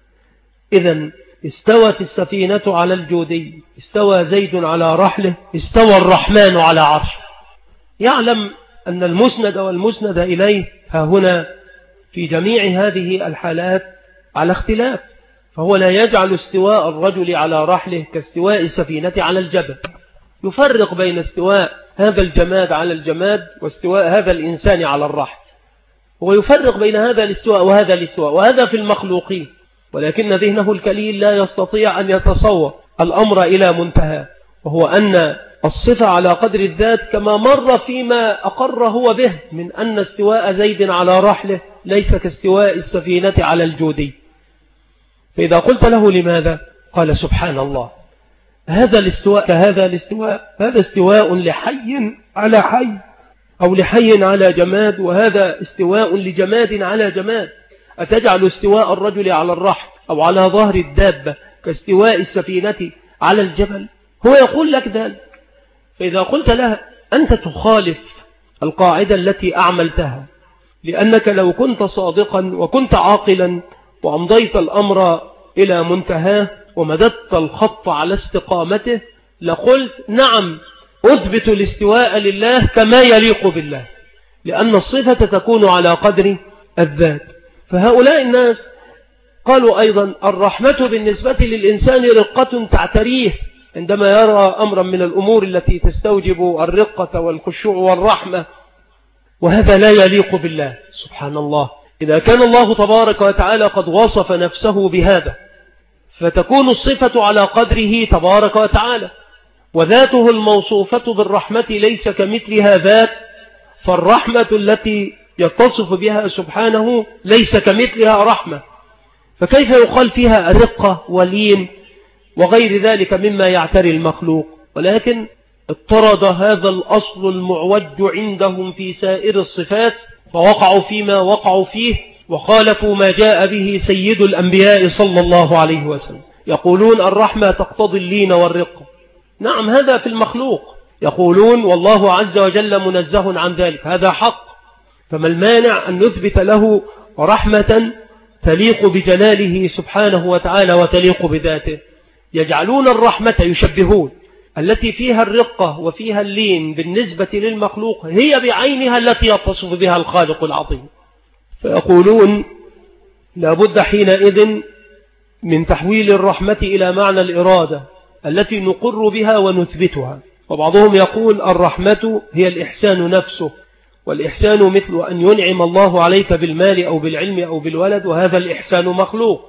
إذن استوت السفينة على الجودي، استوى زيد على رحله، استوى الرحمن على عرشه. يعلم أن المسند والمسند إليه ها هنا في جميع هذه الحالات على اختلاف، فهو لا يجعل استواء الرجل على رحله كاستواء السفينة على الجبل، يفرق بين استواء هذا الجماد على الجماد واستواء هذا الإنسان على الرحل، هو يفرق بين هذا الاستواء وهذا الاستواء، وهذا في المخلوقين، ولكن ذهنه الكليل لا يستطيع أن يتصور الأمر إلى منتهى، وهو أن الصفة على قدر الذات كما مر فيما أقر هو به من أن استواء زيد على رحله ليس كاستواء السفينة على الجودي. فإذا قلت له لماذا؟ قال سبحان الله، هذا الاستواء كهذا الاستواء، هذا استواء لحي على حي أو لحي على جماد، وهذا استواء لجماد على جماد. أتجعل استواء الرجل على الرحل أو على ظهر الدابة كاستواء السفينة على الجبل؟ هو يقول لك ذلك. فإذا قلت له أنت تخالف القاعدة التي أعملتها، لأنك لو كنت صادقا وكنت عاقلا وأمضيت الأمر إلى منتهاه ومددت الخط على استقامته لقلت نعم أثبت الاستواء لله كما يليق بالله، لأن الصفة تكون على قدر الذات. فهؤلاء الناس قالوا أيضا الرحمة بالنسبة للإنسان رقة تعتريه عندما يرى أمرا من الأمور التي تستوجب الرقة والخشوع والرحمة، وهذا لا يليق بالله. سبحان الله، إذا كان الله تبارك وتعالى قد وصف نفسه بهذا فتكون الصفة على قدره تبارك وتعالى، وذاته الموصوفة بالرحمة ليس كمثلها ذات، فالرحمة التي يتصف بها سبحانه ليس كمثلها رحمة، فكيف يقال فيها رقة ولين وغير ذلك مما يعتري المخلوق؟ ولكن اضطرد هذا الأصل المعوج عندهم في سائر الصفات فوقعوا فيما وقعوا فيه وخالفوا ما جاء به سيد الأنبياء صلى الله عليه وسلم. يقولون الرحمة تقتضي اللين والرقة. نعم، هذا في المخلوق. يقولون والله عز وجل منزه عن ذلك، هذا حق. فما المانع أن نثبت له رحمة تليق بجلاله سبحانه وتعالى وتليق بذاته؟ يجعلون الرحمة، يشبهون التي فيها الرقة وفيها اللين بالنسبة للمخلوق هي بعينها التي يتصف بها الخالق العظيم. فيقولون لابد حينئذ من تحويل الرحمة إلى معنى الإرادة التي نقر بها ونثبتها. وبعضهم يقول الرحمة هي الإحسان نفسه، والإحسان مثل أن ينعم الله عليك بالمال أو بالعلم أو بالولد، وهذا الإحسان مخلوق،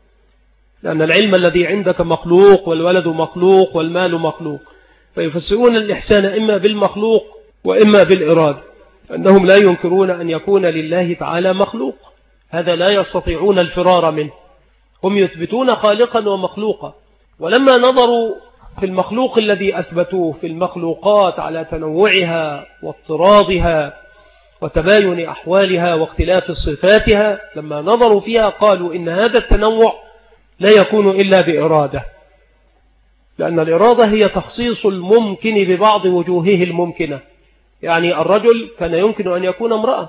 لأن العلم الذي عندك مخلوق والولد مخلوق والمال مخلوق. فيفسرون الإحسان إما بالمخلوق وإما بالإرادة، أنهم لا ينكرون أن يكون لله تعالى مخلوق، هذا لا يستطيعون الفرار منه. هم يثبتون خالقا ومخلوقا، ولما نظروا في المخلوق الذي أثبتوه في المخلوقات على تنوعها واضطرادها وتباين أحوالها واختلاف صفاتها، لما نظروا فيها قالوا إن هذا التنوع لا يكون إلا بإرادة، لأن الإرادة هي تخصيص الممكن ببعض وجوهه الممكنة. يعني الرجل كان يمكن أن يكون امرأة،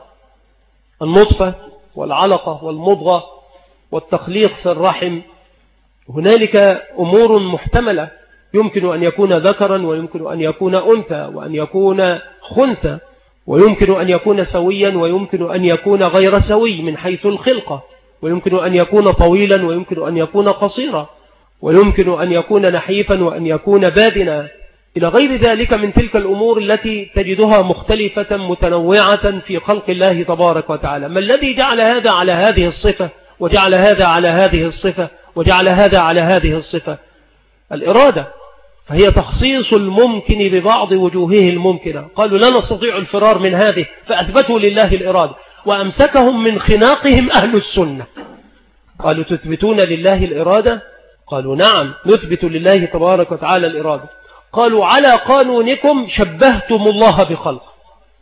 النطفة والعلقة والمضغة والتخليق في الرحم، هنالك أمور محتملة، يمكن أن يكون ذكرا ويمكن أن يكون أنثى وأن يكون خنثى، ويمكن أن يكون سويا ويمكن أن يكون غير سوي من حيث الخلقة، ويمكن أن يكون طويلا ويمكن أن يكون قصيرا، ويمكن أن يكون نحيفا وأن يكون بادنا، إلى غير ذلك من تلك الأمور التي تجدها مختلفة متنوعة في خلق الله تبارك وتعالى. ما الذي جعل هذا على هذه الصفة وجعل هذا على هذه الصفة وجعل هذا على هذه الصفة؟ الإرادة، فهي تخصيص الممكن ببعض وجوهه الممكنة. قالوا لا نستطيع الفرار من هذه، فأثبتوا لله الإرادة، وأمسكهم من خناقهم أهل السنة. قالوا تثبتون لله الإرادة؟ قالوا نعم نثبت لله تبارك وتعالى الإرادة. قالوا على قانونكم شبهتم الله بخلق،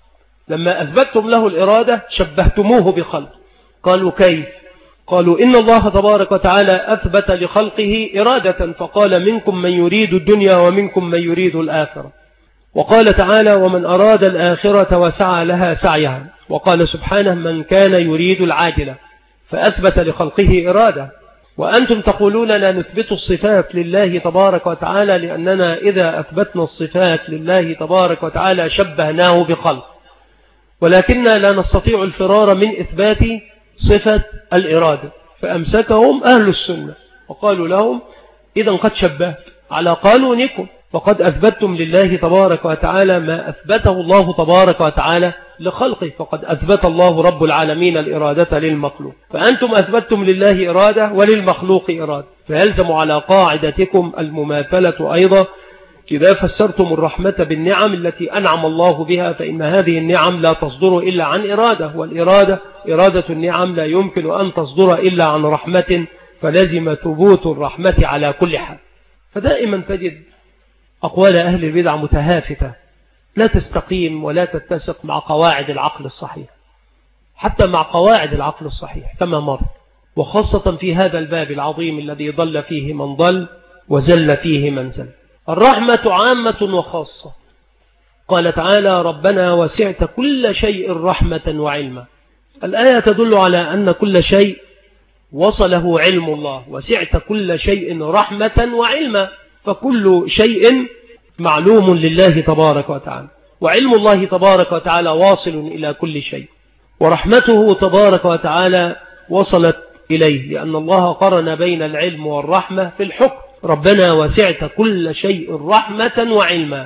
لما أثبتتم له الإرادة شبهتموه بخلق. قالوا كيف؟ قالوا إن الله تبارك وتعالى أثبت لخلقه إرادة، فقال منكم من يريد الدنيا ومنكم من يريد الآخرة، وقال تعالى ومن أراد الآخرة وسعى لها سعيها، وقال سبحانه من كان يريد العاجلة، فأثبت لخلقه إرادة. وأنتم تقولون لا نثبت الصفات لله تبارك وتعالى لأننا إذا أثبتنا الصفات لله تبارك وتعالى شبهناه بخلق، ولكننا لا نستطيع الفرار من إثبات صفة الإرادة. فأمسكهم أهل السنة وقالوا لهم إذا قد شبهت على قانونكم، وقد أثبتتم لله تبارك وتعالى ما أثبته الله تبارك وتعالى لخلقه، فقد أثبت الله رب العالمين الإرادة للمخلوق، فأنتم أثبتتم لله إرادة وللمخلوق إرادة، فيلزم على قاعدتكم المماثلة أيضا. إذا فسرتم الرحمة بالنعم التي أنعم الله بها فإن هذه النعم لا تصدر إلا عن إرادة، والإرادة إرادة النعم لا يمكن أن تصدر إلا عن رحمة، فلازم ثبوت الرحمة على كل حال. فدائما تجد أقوال أهل البدع متهافتة لا تستقيم ولا تتسق مع قواعد العقل الصحيح، حتى مع قواعد العقل الصحيح كما مر، وخاصة في هذا الباب العظيم الذي ضل فيه من ضل وزل فيه من زل. الرحمة عامة وخاصة. قال تعالى ربنا وسعت كل شيء رحمة وعلما. الآية تدل على أن كل شيء وصله علم الله، وسعت كل شيء رحمة وعلما، فكل شيء معلوم لله تبارك وتعالى، وعلم الله تبارك وتعالى واصل إلى كل شيء، ورحمته تبارك وتعالى وصلت إليه، لأن الله قرن بين العلم والرحمة في الحكم. ربنا وسعت كل شيء رحمة وعلما.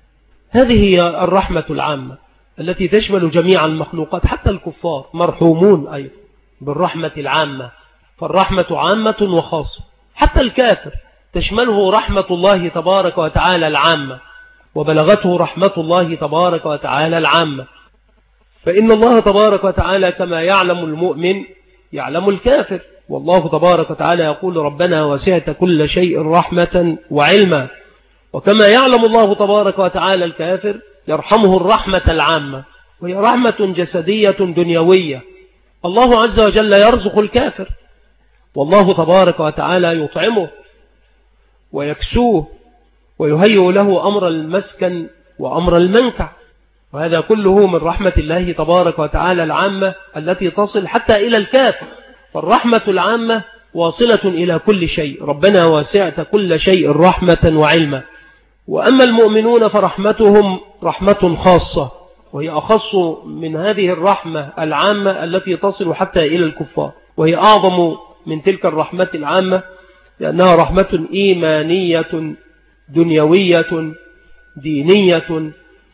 هذه هي الرحمة العامة التي تشمل جميع المخلوقات، حتى الكفار مرحومون أيضا بالرحمة العامة، فالرحمة عامة وخاصة. حتى الكافر تشمله رحمة الله تبارك وتعالى العامة، وبلغته رحمة الله تبارك وتعالى العامة. فإن الله تبارك وتعالى كما يعلم المؤمن يعلم الكافر، والله تبارك وتعالى يقول ربنا وسعت كل شيء رحمة وعلما. وكما يعلم الله تبارك وتعالى الكافر يرحمه الرحمة العامة، وهي رحمة جسدية دنيوية. الله عز وجل يرزق الكافر، والله تبارك وتعالى يطعمه ويكسوه ويهيئ له أمر المسكن وأمر المنكع، وهذا كله من رحمة الله تبارك وتعالى العامة التي تصل حتى إلى الكافر. فالرحمة العامة واصلة إلى كل شيء، ربنا وسعت كل شيء رحمة وعلما. وأما المؤمنون فرحمتهم رحمة خاصة، وهي أخص من هذه الرحمة العامة التي تصل حتى إلى الكفار، وهي أعظم من تلك الرحمة العامة، لأنها رحمة إيمانية دنيوية دينية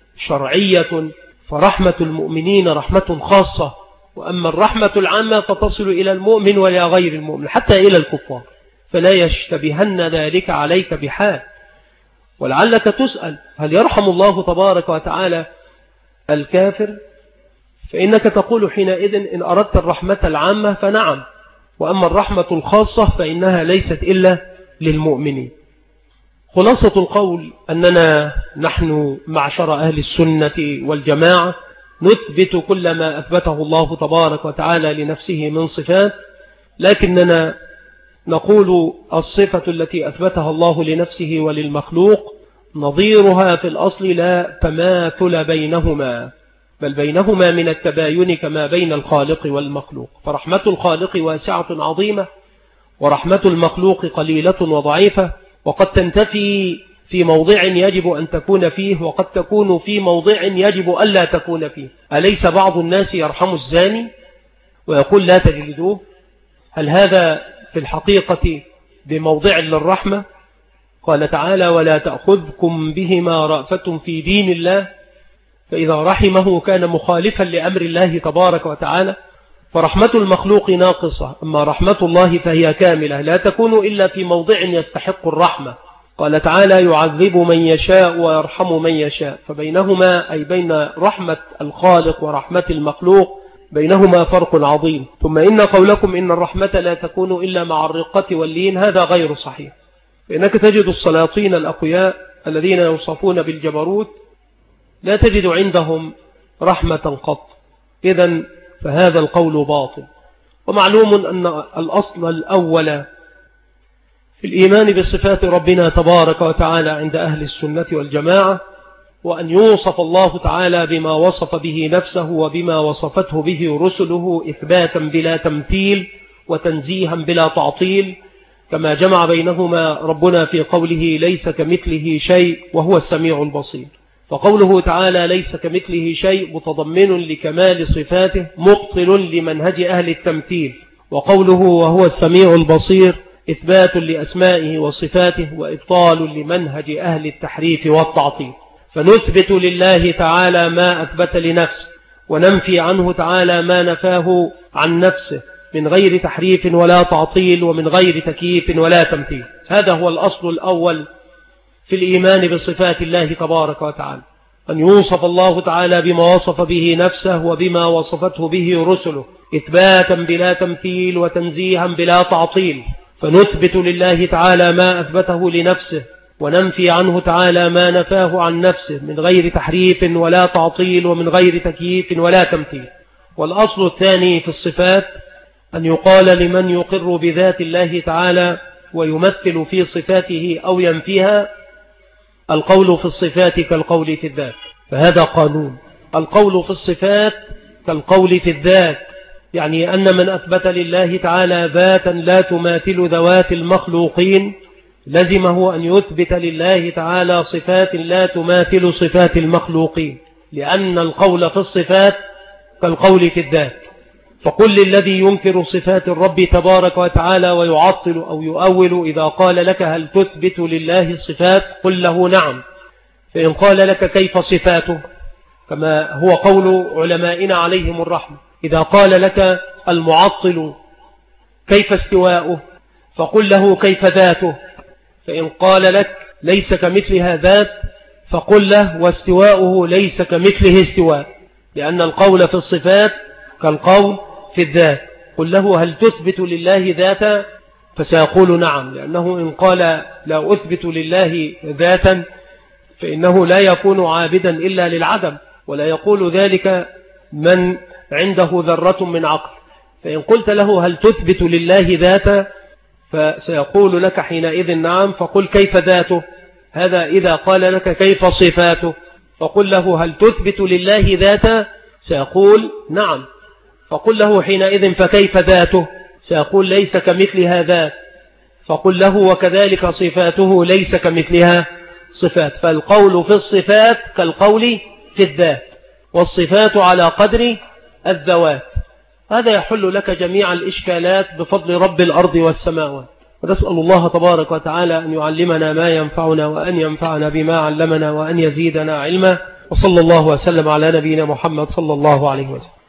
شرعية. فرحمة المؤمنين رحمة خاصة، وأما الرحمة العامة فتصل إلى المؤمن وإلى غير المؤمن حتى إلى الكفار، فلا يشتبهن ذلك عليك بحال. ولعلك تسأل هل يرحم الله تبارك وتعالى الكافر؟ فإنك تقول حينئذ إن أردت الرحمة العامة فنعم، وأما الرحمة الخاصة فإنها ليست إلا للمؤمنين. خلاصة القول أننا نحن معشر أهل السنة والجماعة نثبت كل ما أثبته الله تبارك وتعالى لنفسه من صفات، لكننا نقول الصفة التي أثبتها الله لنفسه وللمخلوق نظيرها في الأصل لا تماثل بينهما، بل بينهما من التباين كما بين الخالق والمخلوق. فرحمة الخالق واسعة عظيمة، ورحمة المخلوق قليلة وضعيفة، وقد تنتفي في موضع يجب أن تكون فيه، وقد تكون في موضع يجب ألا تكون فيه. أليس بعض الناس يرحم الزاني ويقول لا تجلدوه؟ هل هذا في الحقيقة بموضع للرحمة؟ قال تعالى ولا تأخذكم بهما رأفة في دين الله، فإذا رحمه كان مخالفا لأمر الله تبارك وتعالى. فرحمة المخلوق ناقصة، أما رحمة الله فهي كاملة، لا تكون إلا في موضع يستحق الرحمة. قال تعالى يعذب من يشاء ويرحم من يشاء، فبينهما أي بين رحمة الخالق ورحمة المخلوق بينهما فرق عظيم. ثم إن قولكم إن الرحمة لا تكون إلا مع الرقة واللين هذا غير صحيح، فإنك تجد السلاطين الأقوياء الذين يوصفون بالجبروت لا تجد عندهم رحمة قط، إذن فهذا القول باطل. ومعلوم أن الأصل الأول في الإيمان بصفات ربنا تبارك وتعالى عند أهل السنة والجماعة وأن يوصف الله تعالى بما وصف به نفسه وبما وصفته به رسله إثباتا بلا تمثيل وتنزيها بلا تعطيل، كما جمع بينهما ربنا في قوله ليس كمثله شيء وهو السميع البصير. فقوله تعالى ليس كمثله شيء متضمن لكمال صفاته مبطل لمنهج أهل التمثيل، وقوله وهو السميع البصير إثبات لأسمائه وصفاته وإبطال لمنهج أهل التحريف والتعطيل. فنثبت لله تعالى ما أثبت لنفسه، وننفي عنه تعالى ما نفاه عن نفسه من غير تحريف ولا تعطيل ومن غير تكييف ولا تمثيل. هذا هو الأصل الأول في الإيمان بصفات الله تبارك وتعالى، أن يوصف الله تعالى بما وصف به نفسه وبما وصفته به رسله إثباتا بلا تمثيل وتنزيها بلا تعطيل. فنثبت لله تعالى ما أثبته لنفسه، وننفي عنه تعالى ما نفاه عن نفسه من غير تحريف ولا تعطيل ومن غير تكييف ولا تمثيل. والأصل الثاني في الصفات أن يقال لمن يقر بذات الله تعالى ويمثل في صفاته أو ينفيها القول في الصفات كالقول في الذات، فهذا قانون. القول في الصفات كالقول في الذات، يعني أن من أثبت لله تعالى ذاتا لا تماثل ذوات المخلوقين لزمه أن يثبت لله تعالى صفات لا تماثل صفات المخلوقين، لأن القول في الصفات كالقول في الذات. فقل للذي ينكر صفات الرب تبارك وتعالى ويعطل أو يؤول إذا قال لك هل تثبت لله الصفات قل له نعم. فإن قال لك كيف صفاته كما هو قول علمائنا عليهم الرحمة، إذا قال لك المعطل كيف استواؤه فقل له كيف ذاته. فإن قال لك ليس كمثلها ذات فقل له واستواؤه ليس كمثله استواء، لأن القول في الصفات كالقول في الذات. قل له هل تثبت لله ذاتا؟ فسيقول نعم، لأنه إن قال لا أثبت لله ذاتا فإنه لا يكون عابدا إلا للعدم، ولا يقول ذلك من عنده ذرة من عقل. فإن قلت له هل تثبت لله ذاتا فسيقول لك حينئذ نعم، فقل كيف ذاته؟ هذا إذا قال لك كيف صفاته، فقل له هل تثبت لله ذاتا؟ سيقول نعم، فقل له حينئذ فكيف ذاته؟ سيقول ليس كمثلها ذات، فقل له وكذلك صفاته ليس كمثلها صفات. فالقول في الصفات كالقول في الذات، والصفات على قدر الذوات. هذا يحل لك جميع الإشكالات بفضل رب الأرض والسماوات. ونسأل الله تبارك وتعالى أن يعلمنا ما ينفعنا، وأن ينفعنا بما علمنا، وأن يزيدنا علما. وصلى الله وسلم على نبينا محمد صلى الله عليه وسلم.